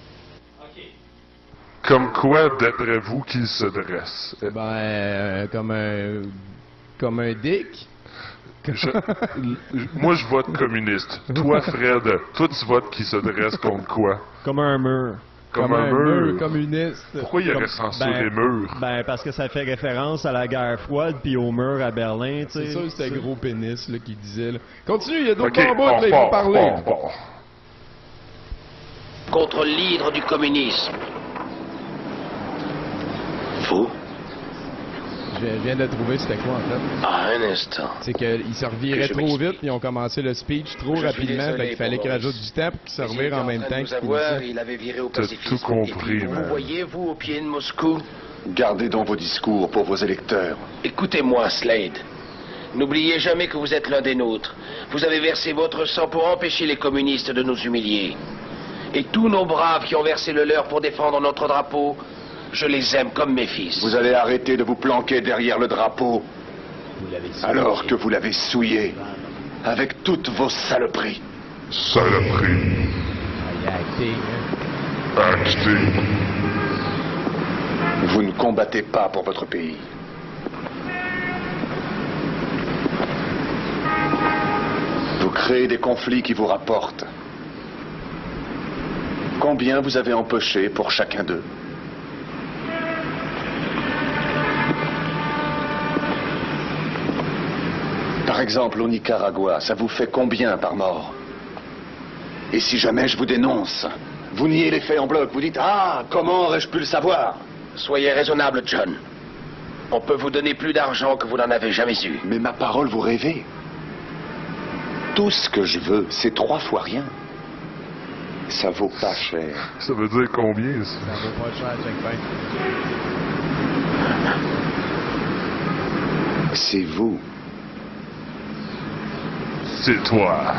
Comme quoi, d'après vous, qu'il se dresse? Ben, euh, comme un... Comme un dick. Je- l- moi, je vote communiste. Toi, Fred, toi, tu votes qui se dresse contre quoi? Comme un mur. Comme, un, mur. communiste. Pourquoi il aurait Comme- censuré ben, les murs? Ben, parce que ça fait référence à la guerre froide puis au mur à Berlin, tu sais. C'est ça, c'était gros pénis là, qui disait. Là. Continue, il y a d'autres Ok, combats, on là, il faut repart, parler. on repart. Contre l'hydre du communisme. Vous? Je viens- je viens de trouver c'était quoi en fait. Ah, un instant. C'est qu'ils se reviraient Que je trop m'explique. vite, puis ils ont commencé le speech trop Je suis rapidement, désolé fait qu'il fallait pour qu'ils Maurice. rajoutent du temps pour qu'ils se Mais il revirent était en en même train temps de qu'ils nous avoir, finissaient. il avait viré au T'as pacifisme. tout compris, Et puis, vous man. vous voyez, vous, au pied de Moscou? Gardez donc vos discours pour vos électeurs. Écoutez-moi, Slade. N'oubliez jamais que vous êtes l'un des nôtres. Vous avez versé votre sang pour empêcher les communistes de nous humilier. Et tous nos braves qui ont versé le leur pour défendre notre drapeau, je les aime comme mes fils. Vous allez arrêter de vous planquer derrière le drapeau, alors que vous l'avez souillé, avec toutes vos saloperies. Saloperie. Acting. Vous ne combattez pas pour votre pays. Vous créez des conflits qui vous rapportent. Combien vous avez empoché pour chacun d'eux? Par exemple, au Nicaragua, ça vous fait combien par mort? Et si jamais je vous dénonce, vous niez les faits en bloc, vous dites « Ah, comment aurais-je pu le savoir ?» Soyez raisonnable, John. On peut vous donner plus d'argent que vous n'en avez jamais eu. Mais ma parole, vous rêvez. Tout ce que je veux, c'est trois fois rien. Ça vaut pas cher. Ça veut dire combien, ça? Ça vaut pas cher, Jack Pine. C'est vous. C'est toi.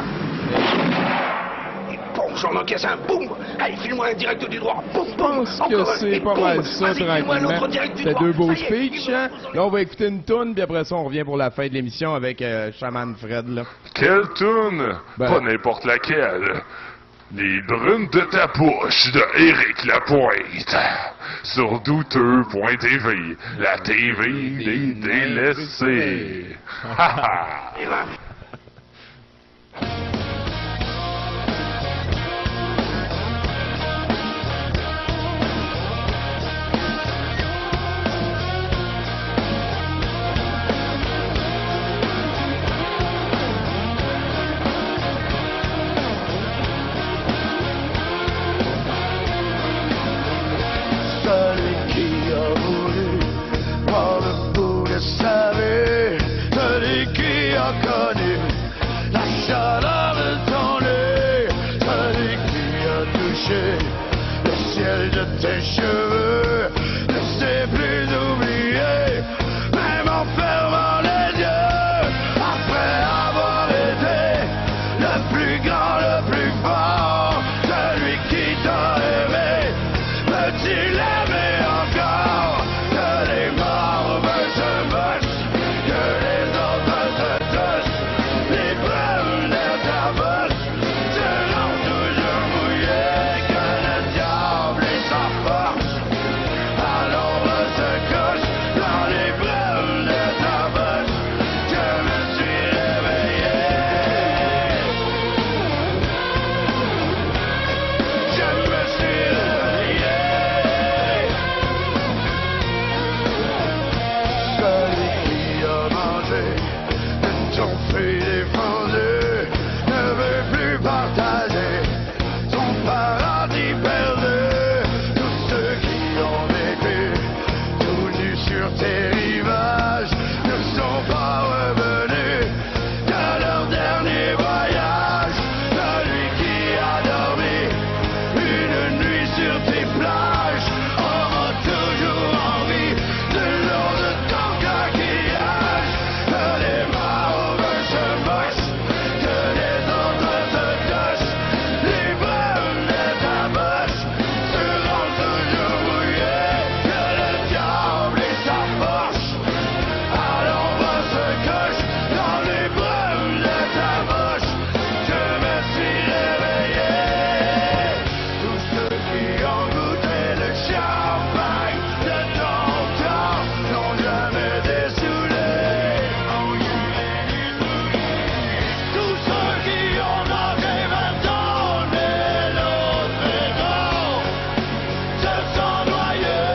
Bon, j'en encaisse un, boum! Allez, file-moi un direct du droit, boum, Je boum! pense que Encore un, c'est et pas boum. mal ça, Vas-y, file-moi un tranquillement. autre direct du C'était droit. deux beaux Ça y est, speeches, hein? Là, on va écouter une toune, puis après ça, on revient pour la fin de l'émission avec euh, Shaman Fred, là. Quelle toune? Ben- Pas n'importe laquelle. Les brunes de ta bouche de Éric Lapointe. Sur douteux point T V. La T V des délaissés. Ha ha! Et là, Celui qui a voulu par le bout de sa vie, celui qui a connu la chaleur de ton nez, celui qui a touché le ciel de tes cheveux, ne sait plus oublier, même en fermant les yeux, après avoir été le plus grand, le plus fort, celui qui t'a aimé. Peux-tu l'aimer encore? Que les morts veulent se mochent, que les autres se touchent, les brumes de ta bouche seront toujours mouillées, que le diable et sa force suis défendu, ne veut plus partager son paradis perdu. Tous ceux qui ont vécu tout nus sur tes rivages ne sont pas revenus de leur dernier voyage. Celui qui a dormi une nuit sur tes plages aura toujours envie de l'eau de ton coquillage. Que les morts se mochent, que les autres se touchent, les brumes de ta bouche seront toujours mouillées. Que le diable et sa poche à l'ombre se couche dans les brumes de ta bouche. Je me suis réveillé. Tous ceux qui ont goûté le champagne de ton temps n'ont jamais dessoulé. Tous ceux qui ont mangé vingt ans et l'autre est gros se sont noyés.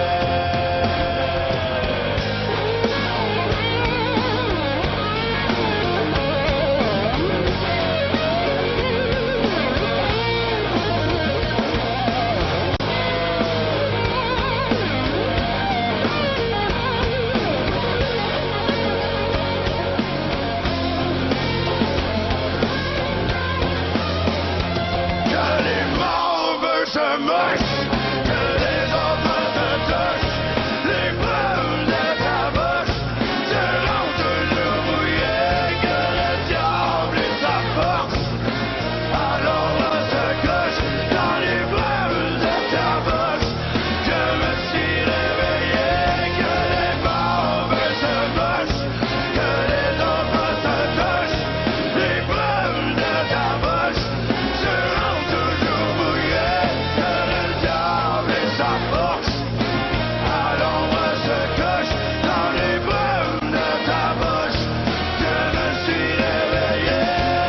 Que les morts se mochent, que les autres se touchent, les brumes de ta bouche seront toujours mouillées. Que le diable et sa force à l'ombre se couchent dans les brumes de ta bouche. Je me suis réveillé. Que les morts se mochent, que les autres se touchent, les brumes de ta bouche seront toujours mouillées. Que le diable et sa force à l'ombre se couchent dans les brumes de ta bouche. Je me suis réveillé.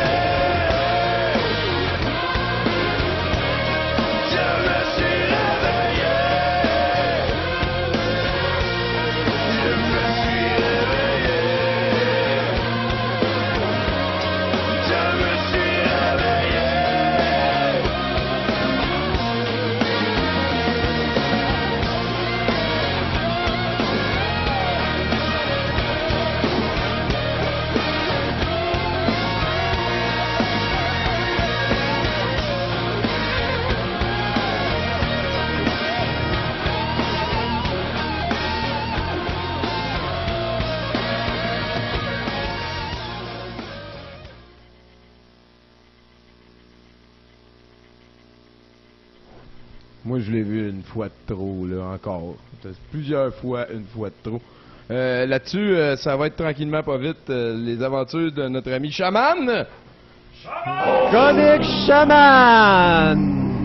Je me suis réveillé. Je me suis réveillé. Je me suis réveillé. Moi, je l'ai vu une fois de trop, là, encore. Plusieurs fois, une fois de trop. Euh, Là-dessus, euh, ça va être tranquillement pas vite euh, les aventures de notre ami Chaman. Chronique Chaman!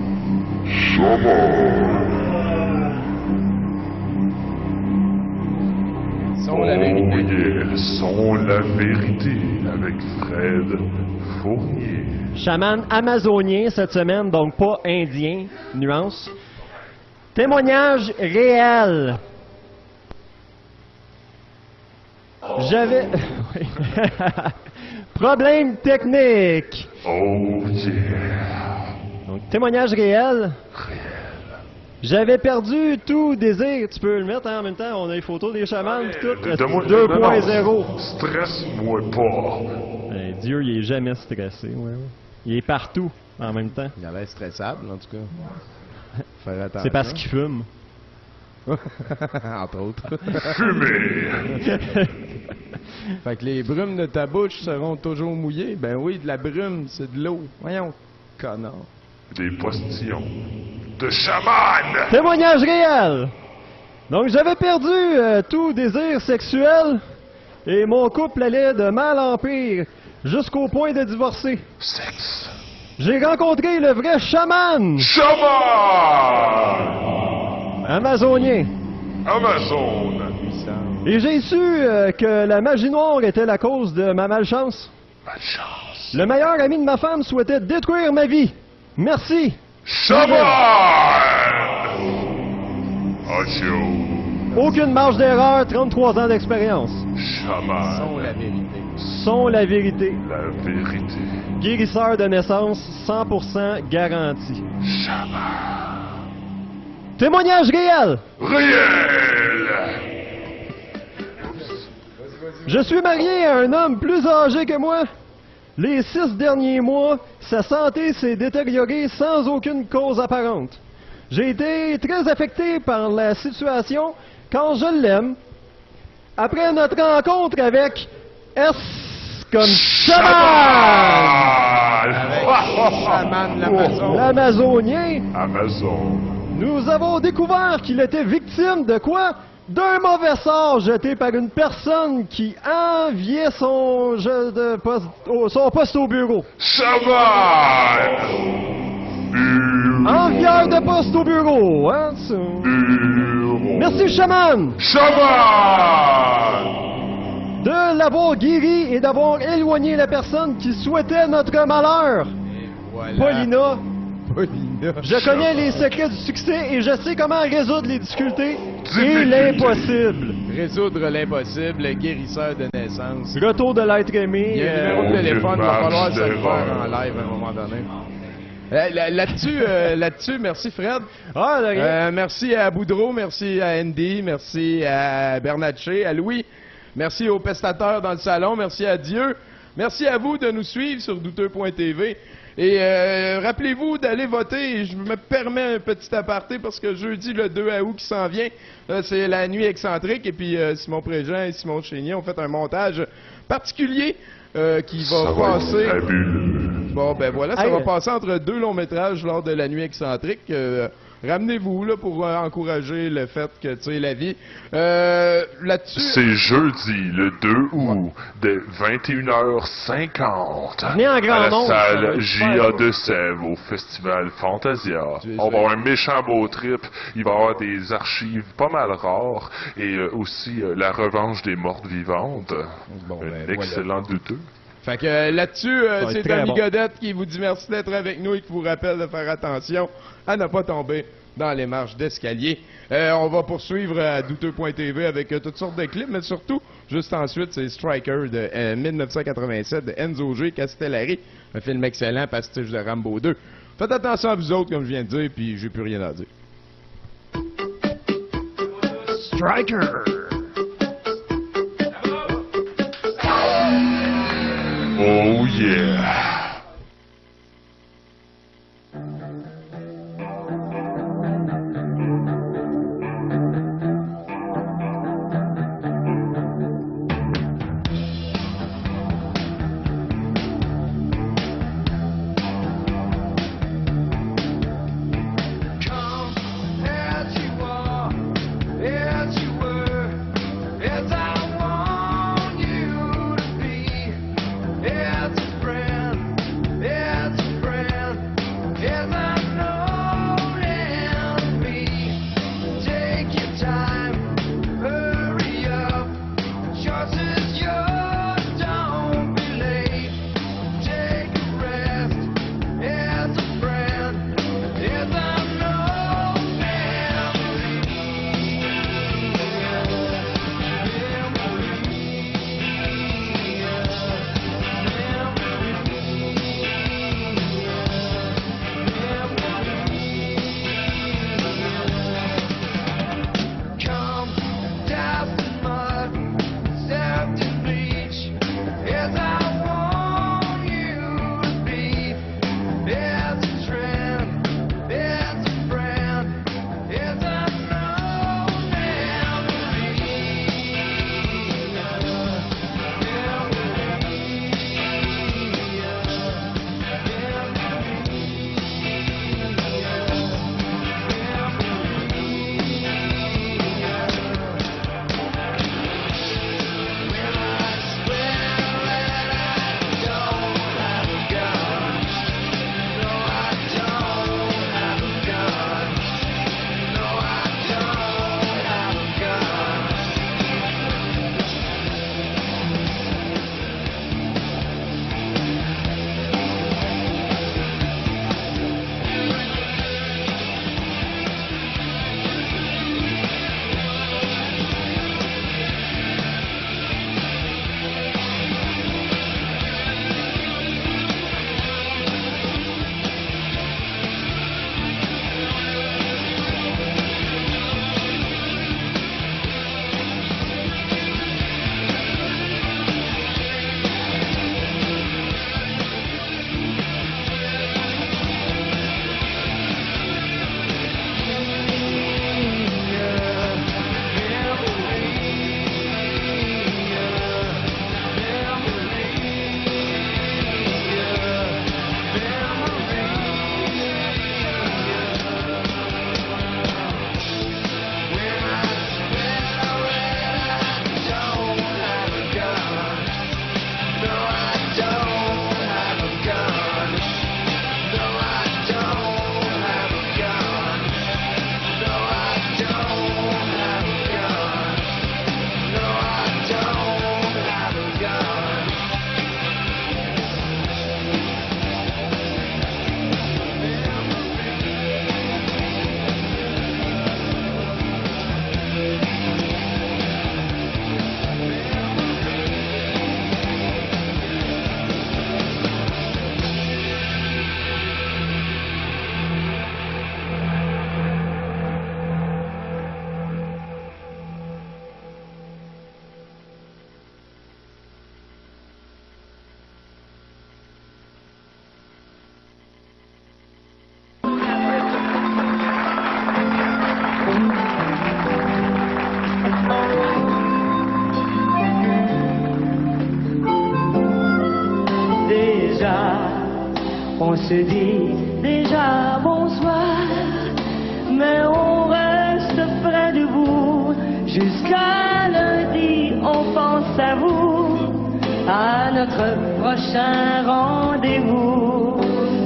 Sont la vérité. Oh yeah, sont la vérité avec Fred Fournier. Chaman amazonien cette semaine, donc pas indien, nuance. Témoignage réel. J'avais... Oui. Problème technique. Oh yeah. Donc, témoignage réel. J'avais perdu tout désir. Tu peux le mettre hein, en même temps. On a les photos des chamans pis tout. Donne-moi- deux non, point non, zéro. Stresse-moi pas. Eh, Dieu, il est jamais stressé. Ouais, ouais. Il est partout en même temps. Il a l'air stressable, en tout cas. Faire attention. C'est parce qu'il fume. Entre autres. Fumer. Fait que les brumes de ta bouche seront toujours mouillées. Ben oui, de la brume, c'est de l'eau. Voyons, connard. Des postillons. De chaman. Témoignage réel. Donc, j'avais perdu euh, tout désir sexuel et mon couple allait de mal en pire jusqu'au point de divorcer. Sexe. J'ai rencontré le vrai chaman. Chaman. Amazonien. Amazon. Et j'ai su euh, que la magie noire était la cause de ma malchance. Malchance. Le meilleur ami de ma femme souhaitait détruire ma vie. Merci. Chaman. Achou. Aucune marge d'erreur, trente-trois ans d'expérience. Chaman. Sont la vérité. Sont la vérité. La vérité. Guérisseur de naissance, cent pour cent garanti. Chaman. Témoignage réel. Réel. Je suis marié à un homme plus âgé que moi. Les six derniers mois, sa santé s'est détériorée sans aucune cause apparente. J'ai été très affecté par la situation quand je l'aime. Après notre rencontre avec S comme Chaman! Chaman l'Amazon. L'Amazonien. Amazon. Nous avons découvert qu'il était victime de quoi? D'un mauvais sort jeté par une personne qui enviait son jeu de poste, au- son poste au bureau. Chaman. Envieur de poste au bureau, hein? ça. Merci, Chaman! Chaman! De l'avoir guéri et d'avoir éloigné la personne qui souhaitait notre malheur. Voilà. Paulina, Paulina. je connais les secrets du succès et je sais comment résoudre les difficultés et l'impossible. Résoudre l'impossible, le guérisseur de naissance. Retour de l'être aimé. Il y a un euh, numéro de téléphone, il va marge falloir se le d'erreur. faire en live à un moment donné. Euh, là- Là-dessus, euh, là-dessus, merci Fred. Ah, de rien. Euh, merci à Boudreau, merci à Andy, merci à Bernatchez, à Louis. Merci aux pestateurs dans le salon, merci à Dieu. Merci à vous de nous suivre sur douteux point t v. Et euh, rappelez-vous d'aller voter. Je me permets un petit aparté parce que jeudi, le deux août qui s'en vient, euh, c'est la nuit excentrique. Et puis euh, Simon Préjean et Simon Chénier ont fait un montage particulier euh, qui va Ça va passer... être fabuleux. Bon, ben voilà, ça Hey, va euh, passer entre deux longs métrages lors de la nuit excentrique. Euh, Ramenez-vous là pour euh, encourager le fait que tu sais la vie. Euh, Là-dessus. C'est jeudi, le deux août, de vingt et une heures cinquante, Venez en grand à la nombre, ça va salle être J super A cool. de Sèvres, au Festival Fantasia. Tu es On va sûr. avoir un méchant beau trip, il va y avoir des archives pas mal rares, et euh, aussi euh, la revanche des mortes vivantes. Bon, ben, un voilà. excellent douteux. Fait que euh, là-dessus, euh, Ça va être c'est très Tommy bon. Godette qui vous dit merci d'être avec nous et qui vous rappelle de faire attention à ne pas tomber dans les marches d'escalier. Euh, on va poursuivre à douteux point t v avec euh, toutes sortes de clips, mais surtout, juste ensuite, c'est Striker de euh, mille neuf cent quatre-vingt-sept de Enzo G. Castellari, un film excellent, pastiche de Rambo deux. Faites attention à vous autres, comme je viens de dire, puis j'ai plus rien à dire. Striker. Oh yeah! As I want you to be, as a friend. On se dit déjà bonsoir, mais on reste près de vous. Jusqu'à lundi, on pense à vous, à notre prochain rendez-vous.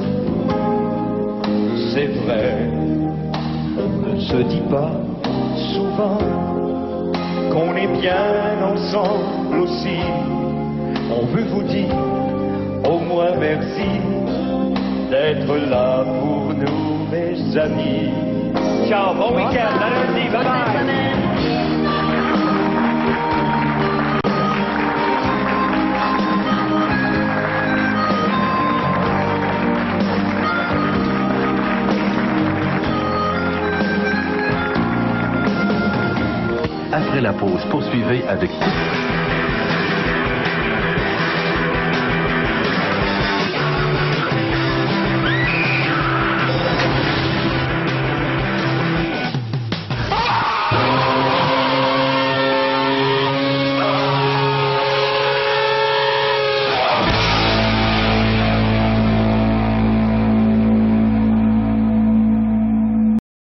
C'est vrai, on ne se dit pas souvent qu'on est bien ensemble aussi. On veut vous dire au moins merci d'être là pour nous, mes amis. Ciao, bon week-end, à lundi, bye bye. Après la pause, poursuivez avec